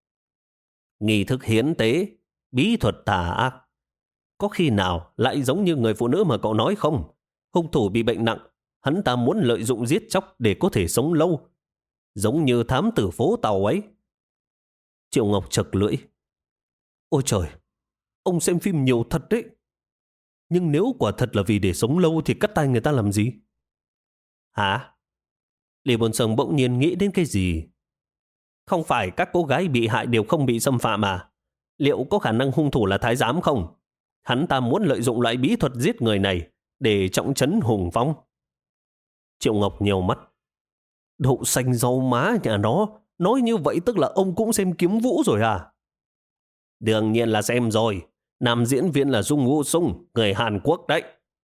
Nghi thức hiến tế, bí thuật tà ác. Có khi nào lại giống như người phụ nữ mà cậu nói không? Hung thủ bị bệnh nặng, hắn ta muốn lợi dụng giết chóc để có thể sống lâu. Giống như thám tử phố Tàu ấy. Triệu Ngọc chật lưỡi. Ôi trời, ông xem phim nhiều thật đấy. Nhưng nếu quả thật là vì để sống lâu thì cắt tay người ta làm gì? Hả? Lý Bồn Sơn bỗng nhiên nghĩ đến cái gì? Không phải các cô gái bị hại đều không bị xâm phạm à? Liệu có khả năng hung thủ là thái giám không? Hắn ta muốn lợi dụng loại bí thuật giết người này để trọng trấn hùng phong. Triệu Ngọc nhiều mắt. Đậu xanh rau má nhà nó, nói như vậy tức là ông cũng xem Kiếm Vũ rồi à? Đương nhiên là xem rồi. Nam diễn viên là Dung Woo Sung, người Hàn Quốc đấy.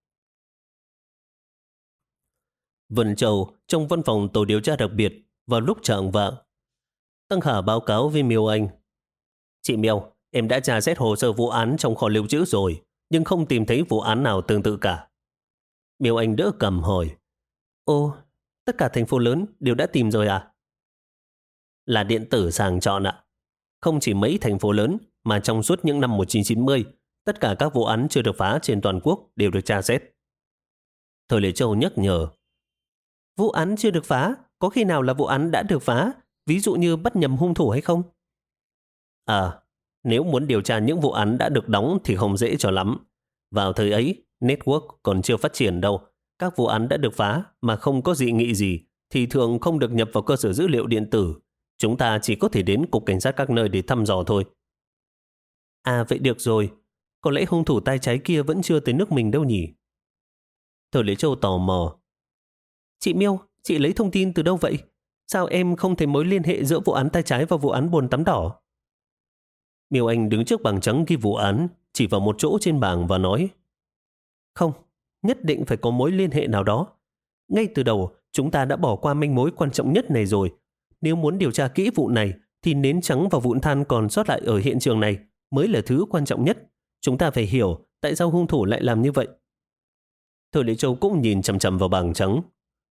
Vân Châu, trong văn phòng tổ điều tra đặc biệt, vào lúc chạng vạng, Tăng Khả báo cáo với Miêu Anh. Chị Miêu, em đã tra xét hồ sơ vụ án trong kho lưu trữ rồi, nhưng không tìm thấy vụ án nào tương tự cả. Miêu Anh đỡ cầm hỏi. Ô, tất cả thành phố lớn đều đã tìm rồi à? Là điện tử sàng chọn ạ. Không chỉ mấy thành phố lớn, mà trong suốt những năm một nghìn chín trăm chín mươi, tất cả các vụ án chưa được phá trên toàn quốc đều được tra xét. Thời Lệ Châu nhắc nhở. Vụ án chưa được phá, có khi nào là vụ án đã được phá, ví dụ như bắt nhầm hung thủ hay không? À, nếu muốn điều tra những vụ án đã được đóng thì không dễ cho lắm. Vào thời ấy, network còn chưa phát triển đâu. Các vụ án đã được phá mà không có dị nghị gì thì thường không được nhập vào cơ sở dữ liệu điện tử. Chúng ta chỉ có thể đến cục cảnh sát các nơi để thăm dò thôi. À vậy được rồi, có lẽ hung thủ tay trái kia vẫn chưa tới nước mình đâu nhỉ? Thời Lễ Châu tò mò. Chị Miêu, chị lấy thông tin từ đâu vậy? Sao em không thấy mối liên hệ giữa vụ án tay trái và vụ án bồn tắm đỏ? Miêu Anh đứng trước bảng trắng ghi vụ án, chỉ vào một chỗ trên bảng và nói. Không, nhất định phải có mối liên hệ nào đó. Ngay từ đầu, chúng ta đã bỏ qua manh mối quan trọng nhất này rồi. Nếu muốn điều tra kỹ vụ này, thì nến trắng và vụn than còn sót lại ở hiện trường này mới là thứ quan trọng nhất. Chúng ta phải hiểu tại sao hung thủ lại làm như vậy. Thời Lệ Châu cũng nhìn chằm chằm vào bảng trắng.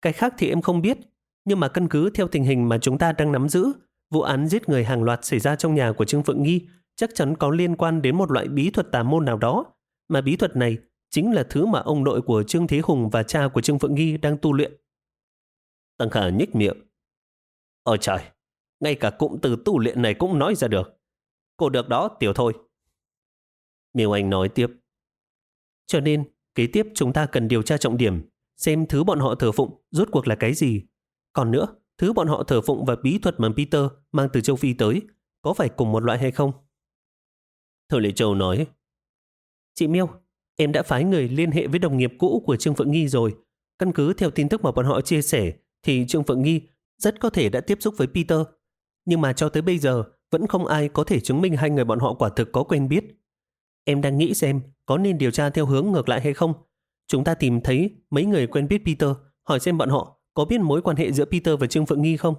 Cái khác thì em không biết. Nhưng mà căn cứ theo tình hình mà chúng ta đang nắm giữ, vụ án giết người hàng loạt xảy ra trong nhà của Trương Phượng Nghi chắc chắn có liên quan đến một loại bí thuật tà môn nào đó. Mà bí thuật này chính là thứ mà ông nội của Trương Thế Hùng và cha của Trương Phượng Nghi đang tu luyện. Tăng Khả nhếch miệng. Ôi trời, ngay cả cụm từ tu luyện này cũng nói ra được. Cô được đó, tiểu thôi. Miêu Anh nói tiếp. Cho nên, kế tiếp chúng ta cần điều tra trọng điểm, xem thứ bọn họ thờ phụng rốt cuộc là cái gì. Còn nữa, thứ bọn họ thờ phụng và bí thuật mà Peter mang từ châu Phi tới có phải cùng một loại hay không? Thôi Lệ Châu nói. Chị Miêu, em đã phái người liên hệ với đồng nghiệp cũ của Trương Phượng Nghi rồi. Căn cứ theo tin tức mà bọn họ chia sẻ thì Trương Phượng Nghi rất có thể đã tiếp xúc với Peter. Nhưng mà cho tới bây giờ vẫn không ai có thể chứng minh hai người bọn họ quả thực có quen biết. Em đang nghĩ xem có nên điều tra theo hướng ngược lại hay không. Chúng ta tìm thấy mấy người quen biết Peter, hỏi xem bọn họ có biết mối quan hệ giữa Peter và Trương Phượng Nghi không?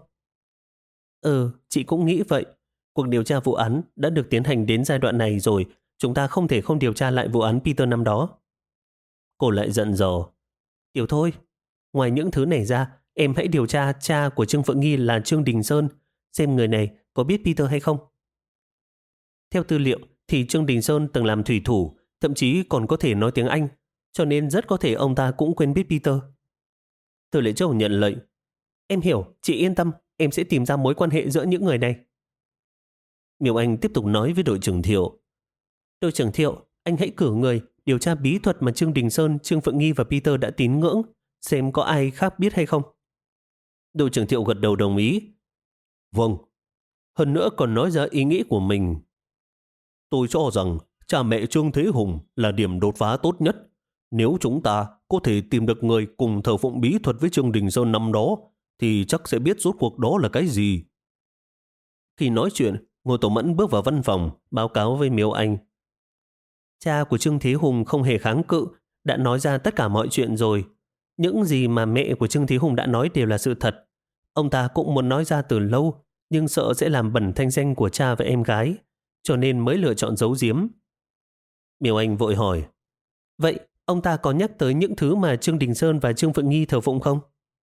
Ừ, chị cũng nghĩ vậy. Cuộc điều tra vụ án đã được tiến hành đến giai đoạn này rồi. Chúng ta không thể không điều tra lại vụ án Peter năm đó. Cô lại giận dò. Tiểu thôi, ngoài những thứ này ra, em hãy điều tra cha của Trương Phượng Nghi là Trương Đình Sơn, xem người này có biết Peter hay không. Theo tư liệu thì Trương Đình Sơn từng làm thủy thủ, thậm chí còn có thể nói tiếng Anh, cho nên rất có thể ông ta cũng quen biết Peter. Từ Lệ Châu nhận lệnh. Em hiểu, chị yên tâm, em sẽ tìm ra mối quan hệ giữa những người này. Miêu Anh tiếp tục nói với đội trưởng Thiệu. Đội trưởng Thiệu, anh hãy cử người điều tra bí thuật mà Trương Đình Sơn, Trương Phượng Nghi và Peter đã tín ngưỡng, xem có ai khác biết hay không. Đội trưởng Thiệu gật đầu đồng ý. Vâng, hơn nữa còn nói ra ý nghĩ của mình. Tôi cho rằng cha mẹ Trương Thế Hùng là điểm đột phá tốt nhất. Nếu chúng ta có thể tìm được người cùng thờ phụng bí thuật với Trương Đình Sơn năm đó, thì chắc sẽ biết rốt cuộc đó là cái gì. Khi nói chuyện, Ngô Tổ Mẫn bước vào văn phòng, báo cáo với Miêu Anh. Cha của Trương Thế Hùng không hề kháng cự, đã nói ra tất cả mọi chuyện rồi. Những gì mà mẹ của Trương Thế Hùng đã nói đều là sự thật. Ông ta cũng muốn nói ra từ lâu, nhưng sợ sẽ làm bẩn thanh danh của cha và em gái, cho nên mới lựa chọn giấu giếm. Miêu Anh vội hỏi, vậy ông ta có nhắc tới những thứ mà Trương Đình Sơn và Trương Phượng Nghi thờ phụng không?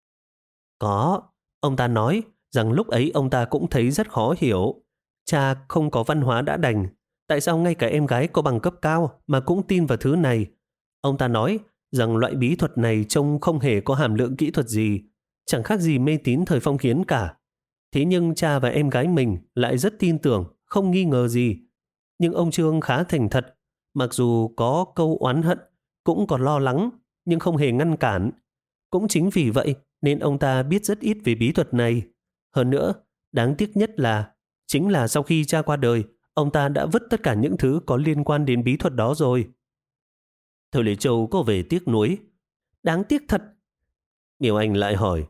Có, ông ta nói rằng lúc ấy ông ta cũng thấy rất khó hiểu. Cha không có văn hóa đã đành, tại sao ngay cả em gái có bằng cấp cao mà cũng tin vào thứ này? Ông ta nói rằng loại bí thuật này trông không hề có hàm lượng kỹ thuật gì, chẳng khác gì mê tín thời phong kiến cả. Thế nhưng cha và em gái mình lại rất tin tưởng, không nghi ngờ gì. Nhưng ông Trương khá thành thật, mặc dù có câu oán hận, cũng còn lo lắng, nhưng không hề ngăn cản. Cũng chính vì vậy nên ông ta biết rất ít về bí thuật này. Hơn nữa, đáng tiếc nhất là chính là sau khi cha qua đời, ông ta đã vứt tất cả những thứ có liên quan đến bí thuật đó rồi. Thời Lệ Châu có vẻ tiếc nuối. Đáng tiếc thật. Miêu Anh lại hỏi,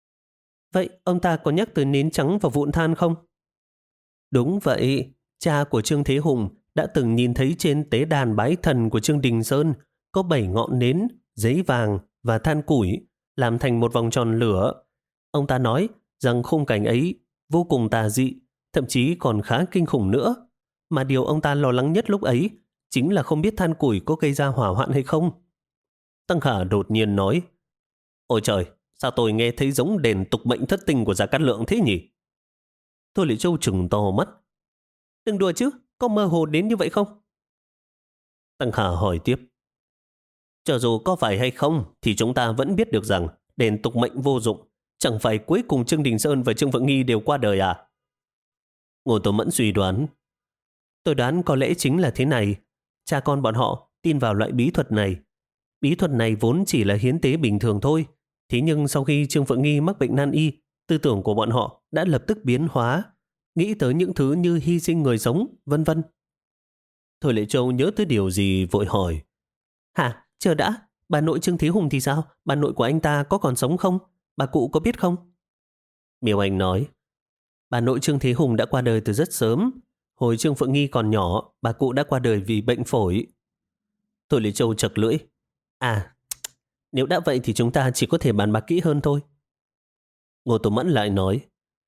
vậy ông ta có nhắc tới nến trắng và vụn than không? Đúng vậy, cha của Trương Thế Hùng đã từng nhìn thấy trên tế đàn bái thần của Trương Đình Sơn có bảy ngọn nến, giấy vàng và than củi làm thành một vòng tròn lửa. Ông ta nói rằng khung cảnh ấy vô cùng tà dị, thậm chí còn khá kinh khủng nữa. Mà điều ông ta lo lắng nhất lúc ấy chính là không biết than củi có gây ra hỏa hoạn hay không. Tăng Khả đột nhiên nói, ôi trời, sao tôi nghe thấy giống đèn tục mệnh thất tinh của Gia Cát Lượng thế nhỉ? Thôi Lệ Châu trừng to mắt. Đừng đùa chứ, có mơ hồ đến như vậy không? Tăng Khả hỏi tiếp. Cho dù có phải hay không thì chúng ta vẫn biết được rằng đèn tục mệnh vô dụng. Chẳng phải cuối cùng Trương Đình Sơn và Trương Phượng Nghi đều qua đời à? Ngô Tổ Mẫn suy đoán. Tôi đoán có lẽ chính là thế này. Cha con bọn họ tin vào loại bí thuật này. Bí thuật này vốn chỉ là hiến tế bình thường thôi. Thế nhưng sau khi Trương Phượng Nghi mắc bệnh nan y, tư tưởng của bọn họ đã lập tức biến hóa, nghĩ tới những thứ như hy sinh người sống, vân vân. Thôi Lệ Châu nhớ tới điều gì vội hỏi. Hả, chờ đã, bà nội Trương Thế Hùng thì sao? Bà nội của anh ta có còn sống không? Bà cụ có biết không? Miêu Anh nói, bà nội Trương Thế Hùng đã qua đời từ rất sớm. Hồi Trương Phượng Nghi còn nhỏ, bà cụ đã qua đời vì bệnh phổi. Thôi Lệ Châu chật lưỡi. À, nếu đã vậy thì chúng ta chỉ có thể bàn bạc kỹ hơn thôi. Ngô Tổ Mẫn lại nói,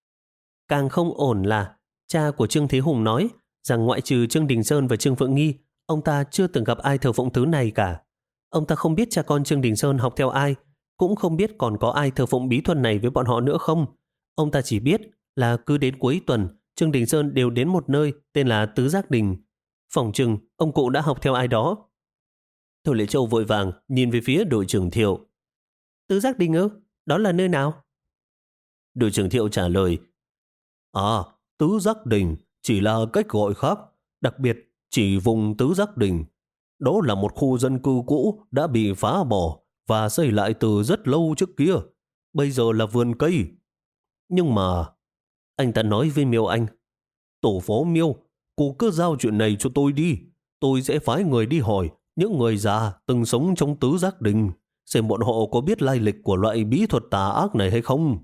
càng không ổn là cha của Trương Thế Hùng nói rằng ngoại trừ Trương Đình Sơn và Trương Phượng Nghi, ông ta chưa từng gặp ai thờ phụng thứ này cả. Ông ta không biết cha con Trương Đình Sơn học theo ai, cũng không biết còn có ai thờ phụng bí thuật này với bọn họ nữa không. Ông ta chỉ biết là cứ đến cuối tuần, Trương Đình Sơn đều đến một nơi tên là Tứ Giác Đình. Phỏng chừng ông cụ đã học theo ai đó. Thôi Lệ Châu vội vàng nhìn về phía đội trưởng Thiệu. Tứ Giác Đình ư? Đó là nơi nào? Đội trưởng Thiệu trả lời. À, Tứ Giác Đình chỉ là cách gọi khác, đặc biệt chỉ vùng Tứ Giác Đình. Đó là một khu dân cư cũ đã bị phá bỏ và xây lại từ rất lâu trước kia. Bây giờ là vườn cây. Nhưng mà anh ta nói với Miêu Anh, tổ phó Miêu, cô cứ giao chuyện này cho tôi đi. Tôi sẽ phái người đi hỏi những người già từng sống trong Tứ Giác Đình, xem bọn họ có biết lai lịch của loại bí thuật tà ác này hay không.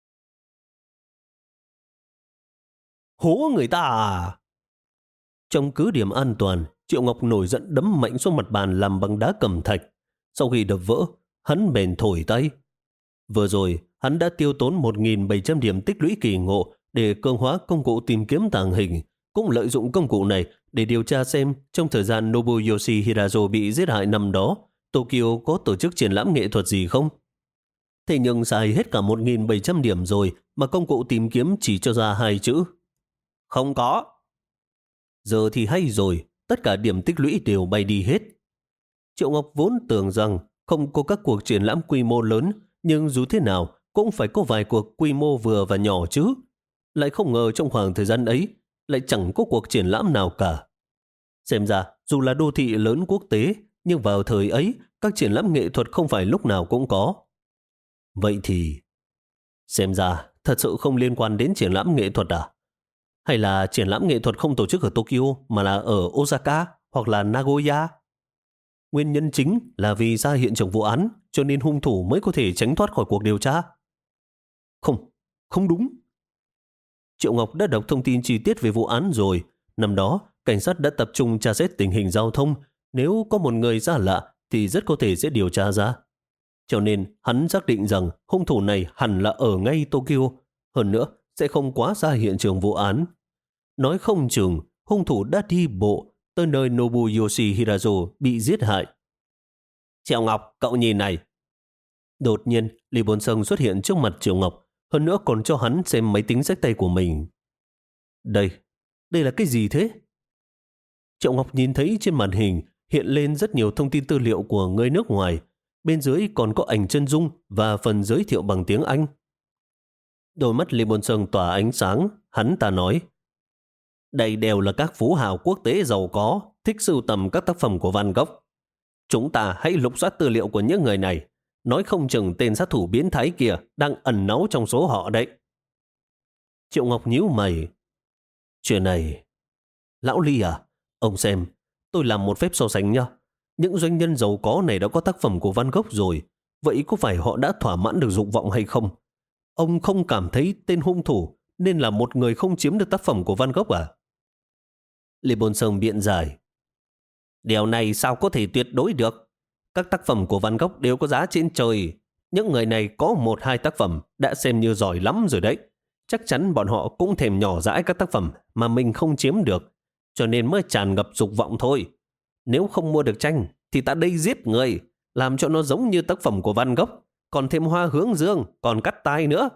Hố người ta à? Trong cứ điểm an toàn, Triệu Ngọc nổi giận đấm mạnh xuống mặt bàn làm bằng đá cẩm thạch. Sau khi đập vỡ, hắn bèn thổi tay. Vừa rồi, hắn đã tiêu tốn một nghìn bảy trăm điểm tích lũy kỳ ngộ để cường hóa công cụ tìm kiếm tàng hình, cũng lợi dụng công cụ này để điều tra xem trong thời gian Nobuyoshi Hirazo bị giết hại năm đó, Tokyo có tổ chức triển lãm nghệ thuật gì không? Thế nhưng xài hết cả một nghìn bảy trăm điểm rồi mà công cụ tìm kiếm chỉ cho ra hai chữ. Không có. Giờ thì hay rồi, tất cả điểm tích lũy đều bay đi hết. Triệu Ngọc vốn tưởng rằng không có các cuộc triển lãm quy mô lớn, nhưng dù thế nào cũng phải có vài cuộc quy mô vừa và nhỏ chứ. Lại không ngờ trong khoảng thời gian ấy lại chẳng có cuộc triển lãm nào cả. Xem ra dù là đô thị lớn quốc tế, nhưng vào thời ấy các triển lãm nghệ thuật không phải lúc nào cũng có. Vậy thì xem ra thật sự không liên quan đến triển lãm nghệ thuật à? Hay là triển lãm nghệ thuật không tổ chức ở Tokyo mà là ở Osaka hoặc là Nagoya? Nguyên nhân chính là vì ra hiện trường vụ án cho nên hung thủ mới có thể tránh thoát khỏi cuộc điều tra. Không, không đúng. Triệu Ngọc đã đọc thông tin chi tiết về vụ án rồi. Năm đó, cảnh sát đã tập trung tra xét tình hình giao thông. Nếu có một người xa lạ thì rất có thể sẽ điều tra ra. Cho nên hắn xác định rằng hung thủ này hẳn là ở ngay Tokyo. Hơn nữa, sẽ không quá xa hiện trường vụ án. Nói không chừng, hung thủ đã đi bộ tới nơi Nobuyoshi Hirazo bị giết hại. Triệu Ngọc, cậu nhìn này. Đột nhiên, Lý Bồn Sông xuất hiện trước mặt Triệu Ngọc, hơn nữa còn cho hắn xem máy tính xách tay của mình. Đây, đây là cái gì thế? Triệu Ngọc nhìn thấy trên màn hình hiện lên rất nhiều thông tin tư liệu của người nước ngoài. Bên dưới còn có ảnh chân dung và phần giới thiệu bằng tiếng Anh. Đôi mắt Lý Bồn Sông tỏa ánh sáng, hắn ta nói. Đây đều là các phú hào quốc tế giàu có, thích sưu tầm các tác phẩm của Van Gogh. Chúng ta hãy lục soát tư liệu của những người này. Nói không chừng tên sát thủ biến thái kia đang ẩn náu trong số họ đấy. Triệu Ngọc nhíu mày. Chuyện này... Lão Ly à, ông xem, tôi làm một phép so sánh nhá. Những doanh nhân giàu có này đã có tác phẩm của Van Gogh rồi. Vậy có phải họ đã thỏa mãn được dục vọng hay không? Ông không cảm thấy tên hung thủ nên là một người không chiếm được tác phẩm của Van Gogh à? Lê Bồn Sông biện giải. Điều này sao có thể tuyệt đối được? Các tác phẩm của Van Gogh đều có giá trên trời. Những người này có một hai tác phẩm đã xem như giỏi lắm rồi đấy. Chắc chắn bọn họ cũng thèm nhỏ dãi các tác phẩm mà mình không chiếm được, cho nên mới tràn ngập dục vọng thôi. Nếu không mua được tranh thì ta đây giết người, làm cho nó giống như tác phẩm của Van Gogh, còn thêm hoa hướng dương, còn cắt tai nữa.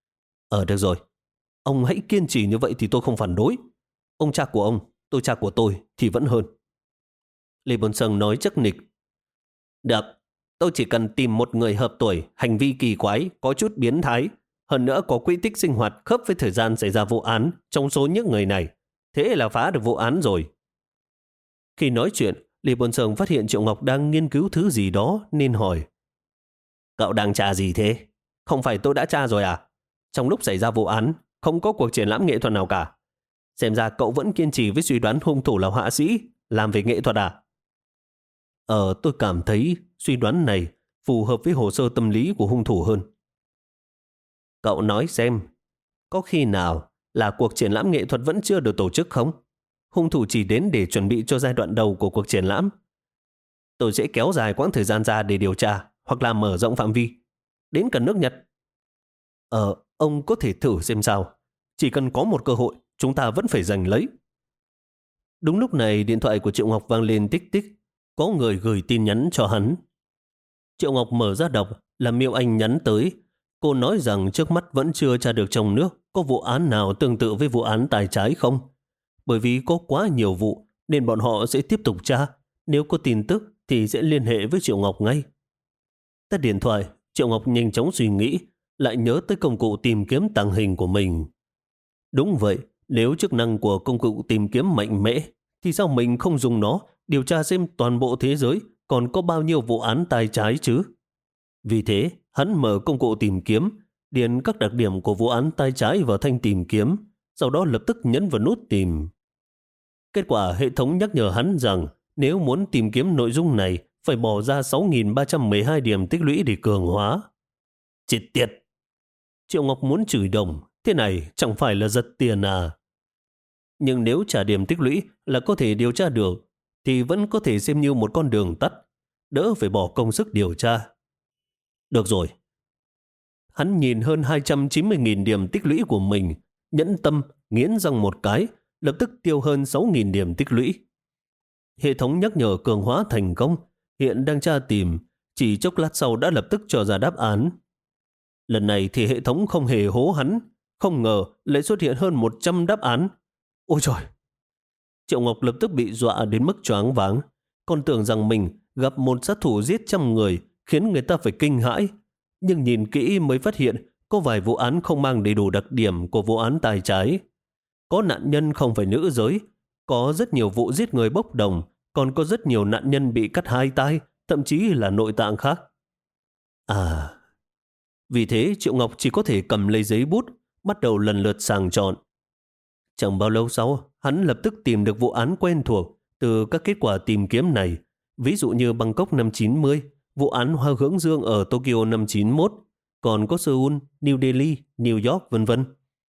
Ờ được rồi, ông hãy kiên trì như vậy thì tôi không phản đối. Ông cha của ông, tôi cha của tôi thì vẫn hơn. Lê Bồn Sơn nói chắc nịch. Được, tôi chỉ cần tìm một người hợp tuổi, hành vi kỳ quái, có chút biến thái, hơn nữa có quy tích sinh hoạt khớp với thời gian xảy ra vụ án trong số những người này. Thế là phá được vụ án rồi. Khi nói chuyện, Lê Bồn Sơn phát hiện Triệu Ngọc đang nghiên cứu thứ gì đó nên hỏi. Cậu đang tra gì thế? Không phải tôi đã tra rồi à? Trong lúc xảy ra vụ án, không có cuộc triển lãm nghệ thuật nào cả. Xem ra cậu vẫn kiên trì với suy đoán hung thủ là họa sĩ, làm về nghệ thuật à? Ờ, tôi cảm thấy suy đoán này phù hợp với hồ sơ tâm lý của hung thủ hơn. Cậu nói xem, có khi nào là cuộc triển lãm nghệ thuật vẫn chưa được tổ chức không? Hung thủ chỉ đến để chuẩn bị cho giai đoạn đầu của cuộc triển lãm. Tôi sẽ kéo dài quãng thời gian ra để điều tra hoặc là mở rộng phạm vi. Đến cả nước Nhật. Ờ, ông có thể thử xem sao. Chỉ cần có một cơ hội, chúng ta vẫn phải giành lấy. Đúng lúc này, điện thoại của Triệu Ngọc vang lên tích tích. Có người gửi tin nhắn cho hắn. Triệu Ngọc mở ra đọc là Miêu Anh nhắn tới. Cô nói rằng trước mắt vẫn chưa tra được trong nước có vụ án nào tương tự với vụ án tài trái không. Bởi vì có quá nhiều vụ nên bọn họ sẽ tiếp tục tra. Nếu có tin tức thì sẽ liên hệ với Triệu Ngọc ngay. Tắt điện thoại, Triệu Ngọc nhanh chóng suy nghĩ, lại nhớ tới công cụ tìm kiếm tàng hình của mình. Đúng vậy, nếu chức năng của công cụ tìm kiếm mạnh mẽ, thì sao mình không dùng nó điều tra xem toàn bộ thế giới còn có bao nhiêu vụ án tài trái chứ? Vì thế, hắn mở công cụ tìm kiếm, điền các đặc điểm của vụ án tài trái vào thanh tìm kiếm, sau đó lập tức nhấn vào nút tìm. Kết quả hệ thống nhắc nhở hắn rằng nếu muốn tìm kiếm nội dung này, phải bỏ ra sáu nghìn ba trăm mười hai điểm tích lũy để cường hóa. Chết tiệt! Triệu Ngọc muốn chửi đồng, thế này chẳng phải là giật tiền à? Nhưng nếu trả điểm tích lũy là có thể điều tra được, thì vẫn có thể xem như một con đường tắt, đỡ phải bỏ công sức điều tra. Được rồi. Hắn nhìn hơn hai trăm chín mươi nghìn điểm tích lũy của mình, nhẫn tâm nghiến răng một cái, lập tức tiêu hơn sáu nghìn điểm tích lũy. Hệ thống nhắc nhở cường hóa thành công, hiện đang tra tìm, chỉ chốc lát sau đã lập tức cho ra đáp án. Lần này thì hệ thống không hề hố hắn, không ngờ lại xuất hiện hơn một trăm đáp án. Ôi trời! Triệu Ngọc lập tức bị dọa đến mức choáng váng, còn tưởng rằng mình gặp một sát thủ giết trăm người khiến người ta phải kinh hãi. Nhưng nhìn kỹ mới phát hiện có vài vụ án không mang đầy đủ đặc điểm của vụ án tài trái. Có nạn nhân không phải nữ giới, có rất nhiều vụ giết người bốc đồng, còn có rất nhiều nạn nhân bị cắt hai tay, thậm chí là nội tạng khác. À, vì thế Triệu Ngọc chỉ có thể cầm lấy giấy bút, bắt đầu lần lượt sàng chọn. Chẳng bao lâu sau, hắn lập tức tìm được vụ án quen thuộc từ các kết quả tìm kiếm này, ví dụ như Bangkok năm chín mươi, vụ án Hoa Hướng Dương ở Tokyo năm chín mốt, còn có Seoul, New Delhi, New York, vân vân.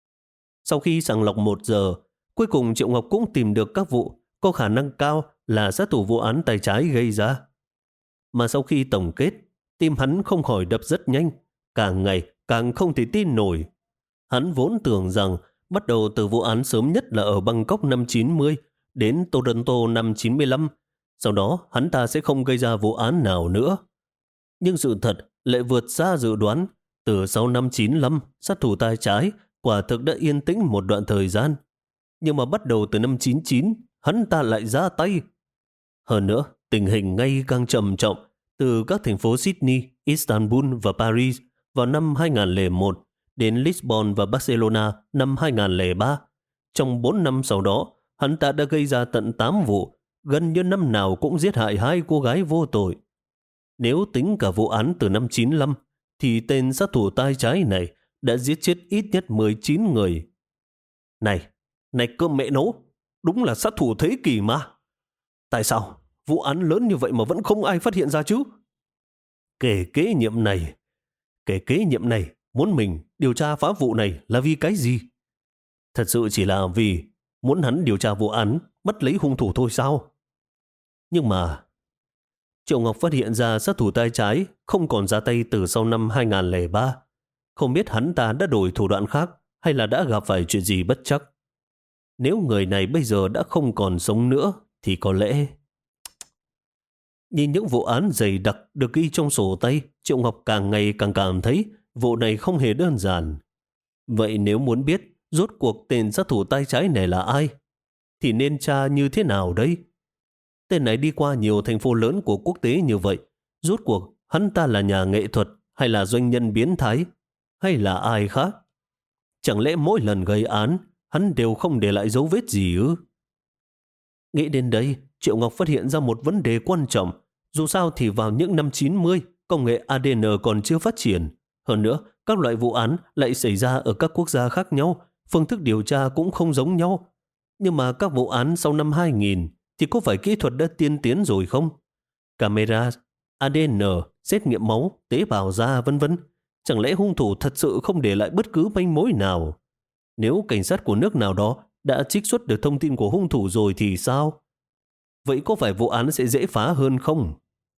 Sau khi sàng lọc một giờ, cuối cùng Triệu Ngọc cũng tìm được các vụ có khả năng cao là sát thủ vụ án tay trái gây ra. Mà sau khi tổng kết, tim hắn không khỏi đập rất nhanh, càng ngày càng không thể tin nổi. Hắn vốn tưởng rằng bắt đầu từ vụ án sớm nhất là ở Bangkok năm chín mươi đến Toronto năm chín mươi lăm, sau đó hắn ta sẽ không gây ra vụ án nào nữa. Nhưng sự thật lại vượt xa dự đoán. Từ sau năm chín lăm, sát thủ tay trái quả thực đã yên tĩnh một đoạn thời gian. Nhưng mà bắt đầu từ năm chín chín, hắn ta lại ra tay. Hơn nữa, tình hình ngày càng trầm trọng từ các thành phố Sydney, Istanbul và Paris vào năm hai không không một đến Lisbon và Barcelona năm hai không không ba. Trong bốn năm sau đó, hắn ta đã gây ra tận tám vụ, gần như năm nào cũng giết hại hai cô gái vô tội. Nếu tính cả vụ án từ năm chín lăm, thì tên sát thủ tay trái này đã giết chết ít nhất mười chín người. Này, này cơ mẹ nấu, đúng là sát thủ thế kỷ mà. Tại sao vụ án lớn như vậy mà vẫn không ai phát hiện ra chứ? Kẻ kế nhiệm này, kẻ kế nhiệm này muốn mình điều tra phá vụ này là vì cái gì? Thật sự chỉ là vì muốn hắn điều tra vụ án, bắt lấy hung thủ thôi sao? Nhưng mà Triệu Ngọc phát hiện ra sát thủ tay trái không còn ra tay từ sau năm hai không không ba. Không biết hắn ta đã đổi thủ đoạn khác hay là đã gặp phải chuyện gì bất trắc. Nếu người này bây giờ đã không còn sống nữa thì có lẽ... Nhìn những vụ án dày đặc được ghi trong sổ tay, Triệu Ngọc càng ngày càng cảm thấy vụ này không hề đơn giản. Vậy nếu muốn biết rốt cuộc tên sát thủ tay trái này là ai, thì nên tra như thế nào đây? Tên này đi qua nhiều thành phố lớn của quốc tế như vậy, rốt cuộc hắn ta là nhà nghệ thuật hay là doanh nhân biến thái hay là ai khác? Chẳng lẽ mỗi lần gây án hắn đều không để lại dấu vết gì ư? Nghĩ đến đây, Triệu Ngọc phát hiện ra một vấn đề quan trọng. Dù sao thì vào những năm chín mươi, công nghệ a đê en còn chưa phát triển. Hơn nữa, các loại vụ án lại xảy ra ở các quốc gia khác nhau, phương thức điều tra cũng không giống nhau. Nhưng mà các vụ án sau năm hai nghìn thì có phải kỹ thuật đã tiên tiến rồi không? Camera, a đê en, xét nghiệm máu, tế bào da vân vân. Chẳng lẽ hung thủ thật sự không để lại bất cứ manh mối nào? Nếu cảnh sát của nước nào đó đã trích xuất được thông tin của hung thủ rồi thì sao? Vậy có phải vụ án sẽ dễ phá hơn không?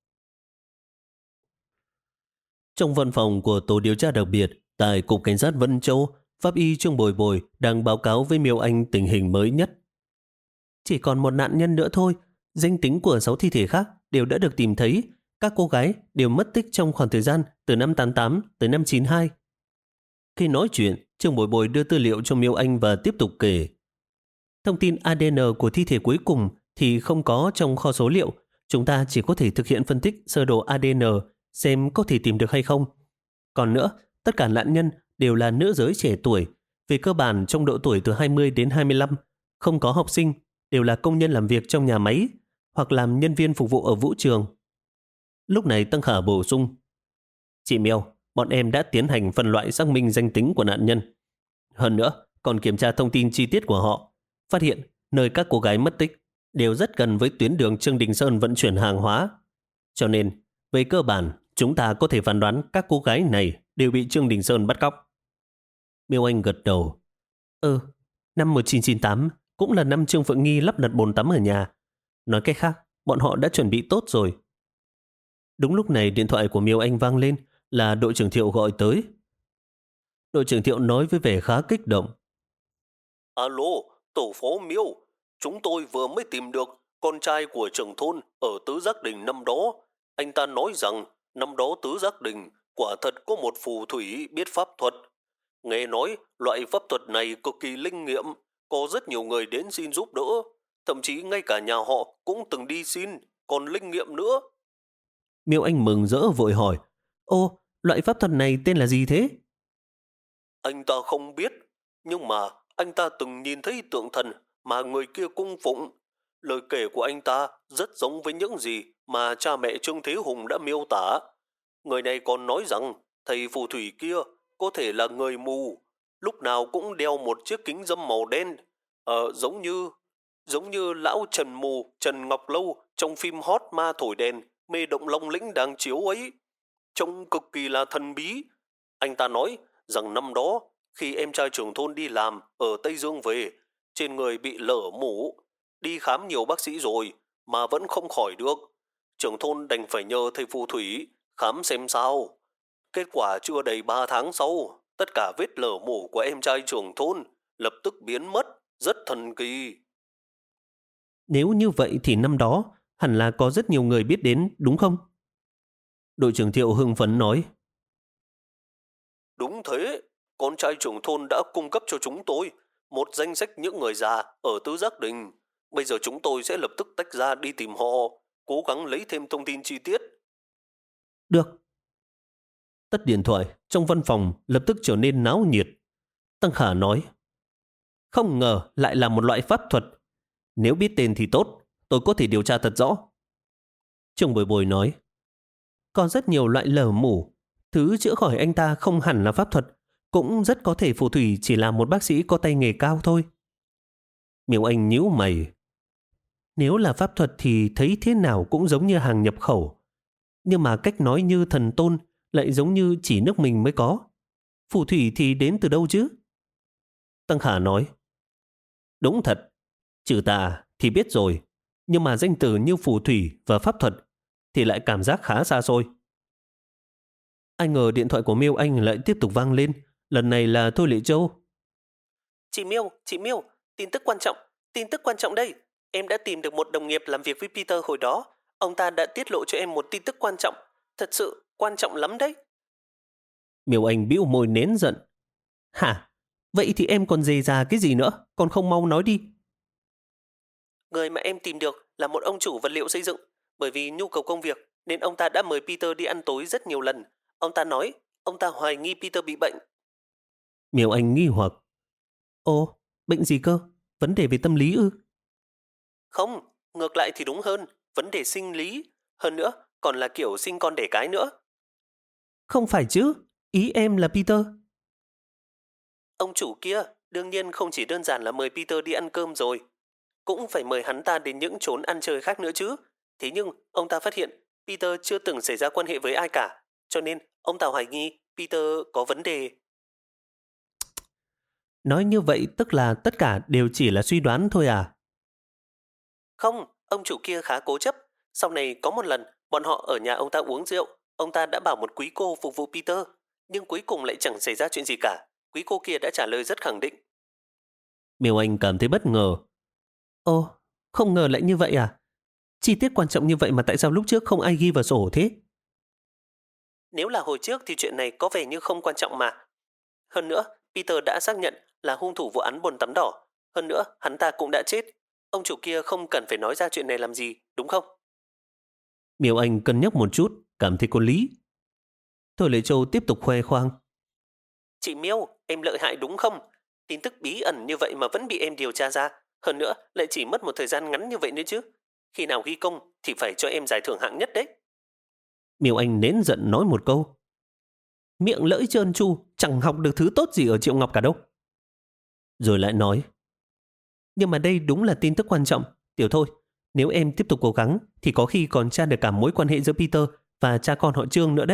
Trong văn phòng của tổ điều tra đặc biệt tại Cục Cảnh sát Vân Châu, Pháp y Trương Bồi Bồi đang báo cáo với Miêu Anh tình hình mới nhất. Chỉ còn một nạn nhân nữa thôi, danh tính của sáu thi thể khác đều đã được tìm thấy. Các cô gái đều mất tích trong khoảng thời gian từ năm tám tám tới năm chín hai. Khi nói chuyện, Trương Bồi Bồi đưa tư liệu cho Miêu Anh và tiếp tục kể. Thông tin a đê en của thi thể cuối cùng thì không có trong kho số liệu. Chúng ta chỉ có thể thực hiện phân tích sơ đồ a đê en xem có thể tìm được hay không. Còn nữa, tất cả nạn nhân đều là nữ giới trẻ tuổi, về cơ bản trong độ tuổi từ hai mươi đến hai mươi lăm, không có học sinh, đều là công nhân làm việc trong nhà máy hoặc làm nhân viên phục vụ ở vũ trường. Lúc này Tăng Khả bổ sung: Chị Miêu, bọn em đã tiến hành phân loại xác minh danh tính của nạn nhân. Hơn nữa, còn kiểm tra thông tin chi tiết của họ, phát hiện nơi các cô gái mất tích đều rất gần với tuyến đường Trương Đình Sơn vận chuyển hàng hóa. Cho nên, về cơ bản, chúng ta có thể phán đoán các cô gái này đều bị Trương Đình Sơn bắt cóc. Miêu Anh gật đầu. Ừ, năm một nghìn chín trăm chín mươi tám cũng là năm Trương Phượng Nghi lắp đặt bồn tắm ở nhà. Nói cách khác, bọn họ đã chuẩn bị tốt rồi. Đúng lúc này điện thoại của Miêu Anh vang lên, là đội trưởng Thiệu gọi tới. Đội trưởng Thiệu nói với vẻ khá kích động. Alo, tổ phó Miêu, chúng tôi vừa mới tìm được con trai của trưởng thôn ở Tứ Giác Đình năm đó. Anh ta nói rằng năm đó Tứ Giác Đình quả thật có một phù thủy biết pháp thuật. Nghe nói loại pháp thuật này cực kỳ linh nghiệm, có rất nhiều người đến xin giúp đỡ. Thậm chí ngay cả nhà họ cũng từng đi xin, còn linh nghiệm nữa. Miêu Anh mừng rỡ vội hỏi: Ô, loại pháp thuật này tên là gì thế? Anh ta không biết, nhưng mà anh ta từng nhìn thấy tượng thần mà người kia cung phụng. Lời kể của anh ta rất giống với những gì mà cha mẹ Trương Thế Hùng đã miêu tả. Người này còn nói rằng thầy phù thủy kia có thể là người mù, lúc nào cũng đeo một chiếc kính râm màu đen, ờ, giống như giống như lão Trần Mù Trần Ngọc Lâu trong phim hot ma thổi đèn mê động Long Lĩnh đang chiếu ấy. Trông cực kỳ là thần bí. Anh ta nói rằng năm đó khi em trai trưởng thôn đi làm ở Tây Dương về, trên người bị lở mủ, đi khám nhiều bác sĩ rồi mà vẫn không khỏi được. Trưởng thôn đành phải nhờ thầy phù thủy khám xem sao. Kết quả chưa đầy ba tháng sau, tất cả vết lở mủ của em trai trưởng thôn lập tức biến mất, rất thần kỳ. Nếu như vậy thì năm đó hẳn là có rất nhiều người biết đến, đúng không? Đội trưởng Thiệu hưng phấn nói. Đúng thế, con trai trưởng thôn đã cung cấp cho chúng tôi một danh sách những người già ở Tứ Giác Đình. Bây giờ chúng tôi sẽ lập tức tách ra đi tìm họ, cố gắng lấy thêm thông tin chi tiết. Được. Tắt điện thoại, trong văn phòng lập tức trở nên náo nhiệt. Tăng Khả nói: Không ngờ lại là một loại pháp thuật. Nếu biết tên thì tốt, tôi có thể điều tra thật rõ. Trương Bồi Bồi nói: Có rất nhiều loại lở mủ. Thứ chữa khỏi anh ta không hẳn là pháp thuật, cũng rất có thể phù thủy chỉ là một bác sĩ có tay nghề cao thôi. Miêu Anh nhíu mày. Nếu là pháp thuật thì thấy thế nào cũng giống như hàng nhập khẩu. Nhưng mà cách nói như thần tôn lại giống như chỉ nước mình mới có. Phù thủy thì đến từ đâu chứ? Tăng Khả nói: Đúng thật, trừ tà thì biết rồi, nhưng mà danh từ như phù thủy và pháp thuật thì lại cảm giác khá xa xôi. Ai ngờ điện thoại của Miêu Anh lại tiếp tục vang lên, lần này là Thôi Lệ Châu. Chị Miêu, chị Miêu, tin tức quan trọng, tin tức quan trọng đây. Em đã tìm được một đồng nghiệp làm việc với Peter hồi đó. Ông ta đã tiết lộ cho em một tin tức quan trọng, thật sự quan trọng lắm đấy. Miêu Anh bĩu môi nén giận. Hả? Vậy thì em còn dè dà cái gì nữa? Còn không mau nói đi. Người mà em tìm được là một ông chủ vật liệu xây dựng. Bởi vì nhu cầu công việc nên ông ta đã mời Peter đi ăn tối rất nhiều lần. Ông ta nói ông ta hoài nghi Peter bị bệnh. Miêu Anh nghi hoặc. Ồ, bệnh gì cơ? Vấn đề về tâm lý ư? Không, ngược lại thì đúng hơn, vấn đề sinh lý. Hơn nữa, còn là kiểu sinh con đẻ cái nữa. Không phải chứ, ý em là Peter. Ông chủ kia đương nhiên không chỉ đơn giản là mời Peter đi ăn cơm rồi, cũng phải mời hắn ta đến những chốn ăn chơi khác nữa chứ. Thế nhưng ông ta phát hiện Peter chưa từng xảy ra quan hệ với ai cả, cho nên ông ta hoài nghi Peter có vấn đề. Nói như vậy tức là tất cả đều chỉ là suy đoán thôi à? Không, ông chủ kia khá cố chấp. Sau này có một lần bọn họ ở nhà ông ta uống rượu, ông ta đã bảo một quý cô phục vụ Peter, nhưng cuối cùng lại chẳng xảy ra chuyện gì cả. Quý cô kia đã trả lời rất khẳng định. Miêu Anh cảm thấy bất ngờ. Ồ, không ngờ lại như vậy à? Chi tiết quan trọng như vậy mà tại sao lúc trước không ai ghi vào sổ thế? Nếu là hồi trước thì chuyện này có vẻ như không quan trọng mà. Hơn nữa, Peter đã xác nhận là hung thủ vụ án bồn tắm đỏ. Hơn nữa, hắn ta cũng đã chết. Ông chủ kia không cần phải nói ra chuyện này làm gì, đúng không? Miêu Anh cân nhắc một chút, cảm thấy có lý. Thôi Lệ Châu tiếp tục khoe khoang. Chị Miêu, em lợi hại đúng không? Tin tức bí ẩn như vậy mà vẫn bị em điều tra ra. Hơn nữa, lại chỉ mất một thời gian ngắn như vậy nữa chứ. Khi nào ghi công thì phải cho em giải thưởng hạng nhất đấy. Miêu Anh nén giận nói một câu. Miệng lưỡi trơn tru, chẳng học được thứ tốt gì ở Triệu Ngọc cả đâu. Rồi lại nói. Nhưng mà đây đúng là tin tức quan trọng. Tiểu Thôi, nếu em tiếp tục cố gắng thì có khi còn tra được cả mối quan hệ giữa Peter và cha con họ Trương nữa đấy.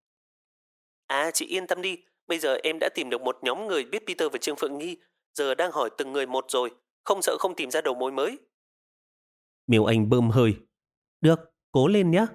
À, chị yên tâm đi. Bây giờ em đã tìm được một nhóm người biết Peter và Trương Phượng Nghi. Giờ đang hỏi từng người một rồi. Không sợ không tìm ra đầu mối mới. Miêu Anh bơm hơi. Được, cố lên nhé.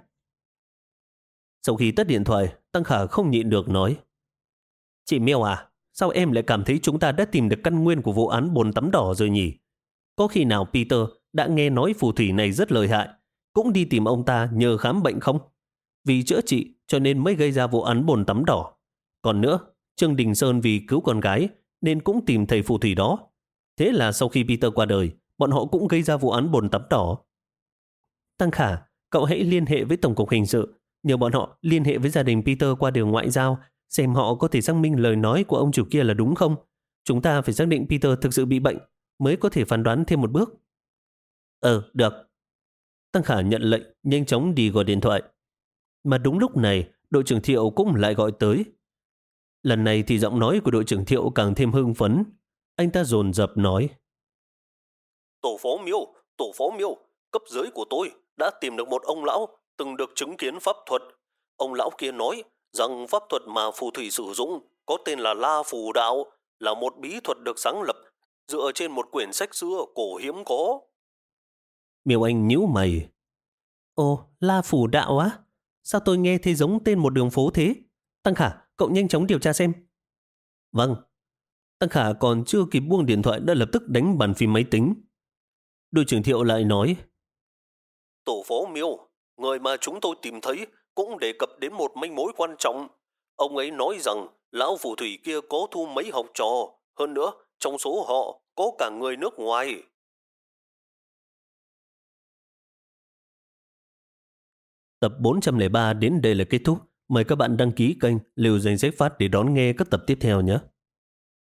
Sau khi tắt điện thoại, Tăng Khả không nhịn được nói. Chị Miêu à, sao em lại cảm thấy chúng ta đã tìm được căn nguyên của vụ án bồn tắm đỏ rồi nhỉ? Có khi nào Peter đã nghe nói phù thủy này rất lợi hại, cũng đi tìm ông ta nhờ khám bệnh không? Vì chữa trị cho nên mới gây ra vụ án bồn tắm đỏ. Còn nữa, Trương Đình Sơn vì cứu con gái nên cũng tìm thầy phù thủy đó. Thế là sau khi Peter qua đời, bọn họ cũng gây ra vụ án bồn tắm đỏ. Tăng Khả, cậu hãy liên hệ với Tổng cục Hình sự, nhờ bọn họ liên hệ với gia đình Peter qua đường ngoại giao, xem họ có thể xác minh lời nói của ông chủ kia là đúng không. Chúng ta phải xác định Peter thực sự bị bệnh mới có thể phán đoán thêm một bước. Ờ, được. Tăng Khả nhận lệnh, nhanh chóng đi gọi điện thoại. Mà đúng lúc này, đội trưởng Thiệu cũng lại gọi tới. Lần này thì giọng nói của đội trưởng Thiệu càng thêm hưng phấn. Anh ta dồn dập nói. Tổ phó Miêu, tổ phó Miêu, cấp dưới của tôi đã tìm được một ông lão từng được chứng kiến pháp thuật. Ông lão kia nói rằng pháp thuật mà phù thủy sử dụng có tên là La Phù Đạo, là một bí thuật được sáng lập dựa trên một quyển sách xưa cổ hiếm có. Miêu Anh nhíu mày. Ồ, La Phủ Đạo á? Sao tôi nghe thấy giống tên một đường phố thế? Tăng Khả, cậu nhanh chóng điều tra xem. Vâng. Tăng Khả còn chưa kịp buông điện thoại đã lập tức đánh bàn phím máy tính. Đội trưởng Thiệu lại nói. Tổ phó Miêu, người mà chúng tôi tìm thấy cũng đề cập đến một manh mối quan trọng. Ông ấy nói rằng lão phù thủy kia có thu mấy học trò. Hơn nữa, trong số họ có cả người nước ngoài. Tập bốn trăm lẻ ba đến đây là kết thúc. Mời các bạn đăng ký kênh Liều Danh Sách Phát để đón nghe các tập tiếp theo nhé.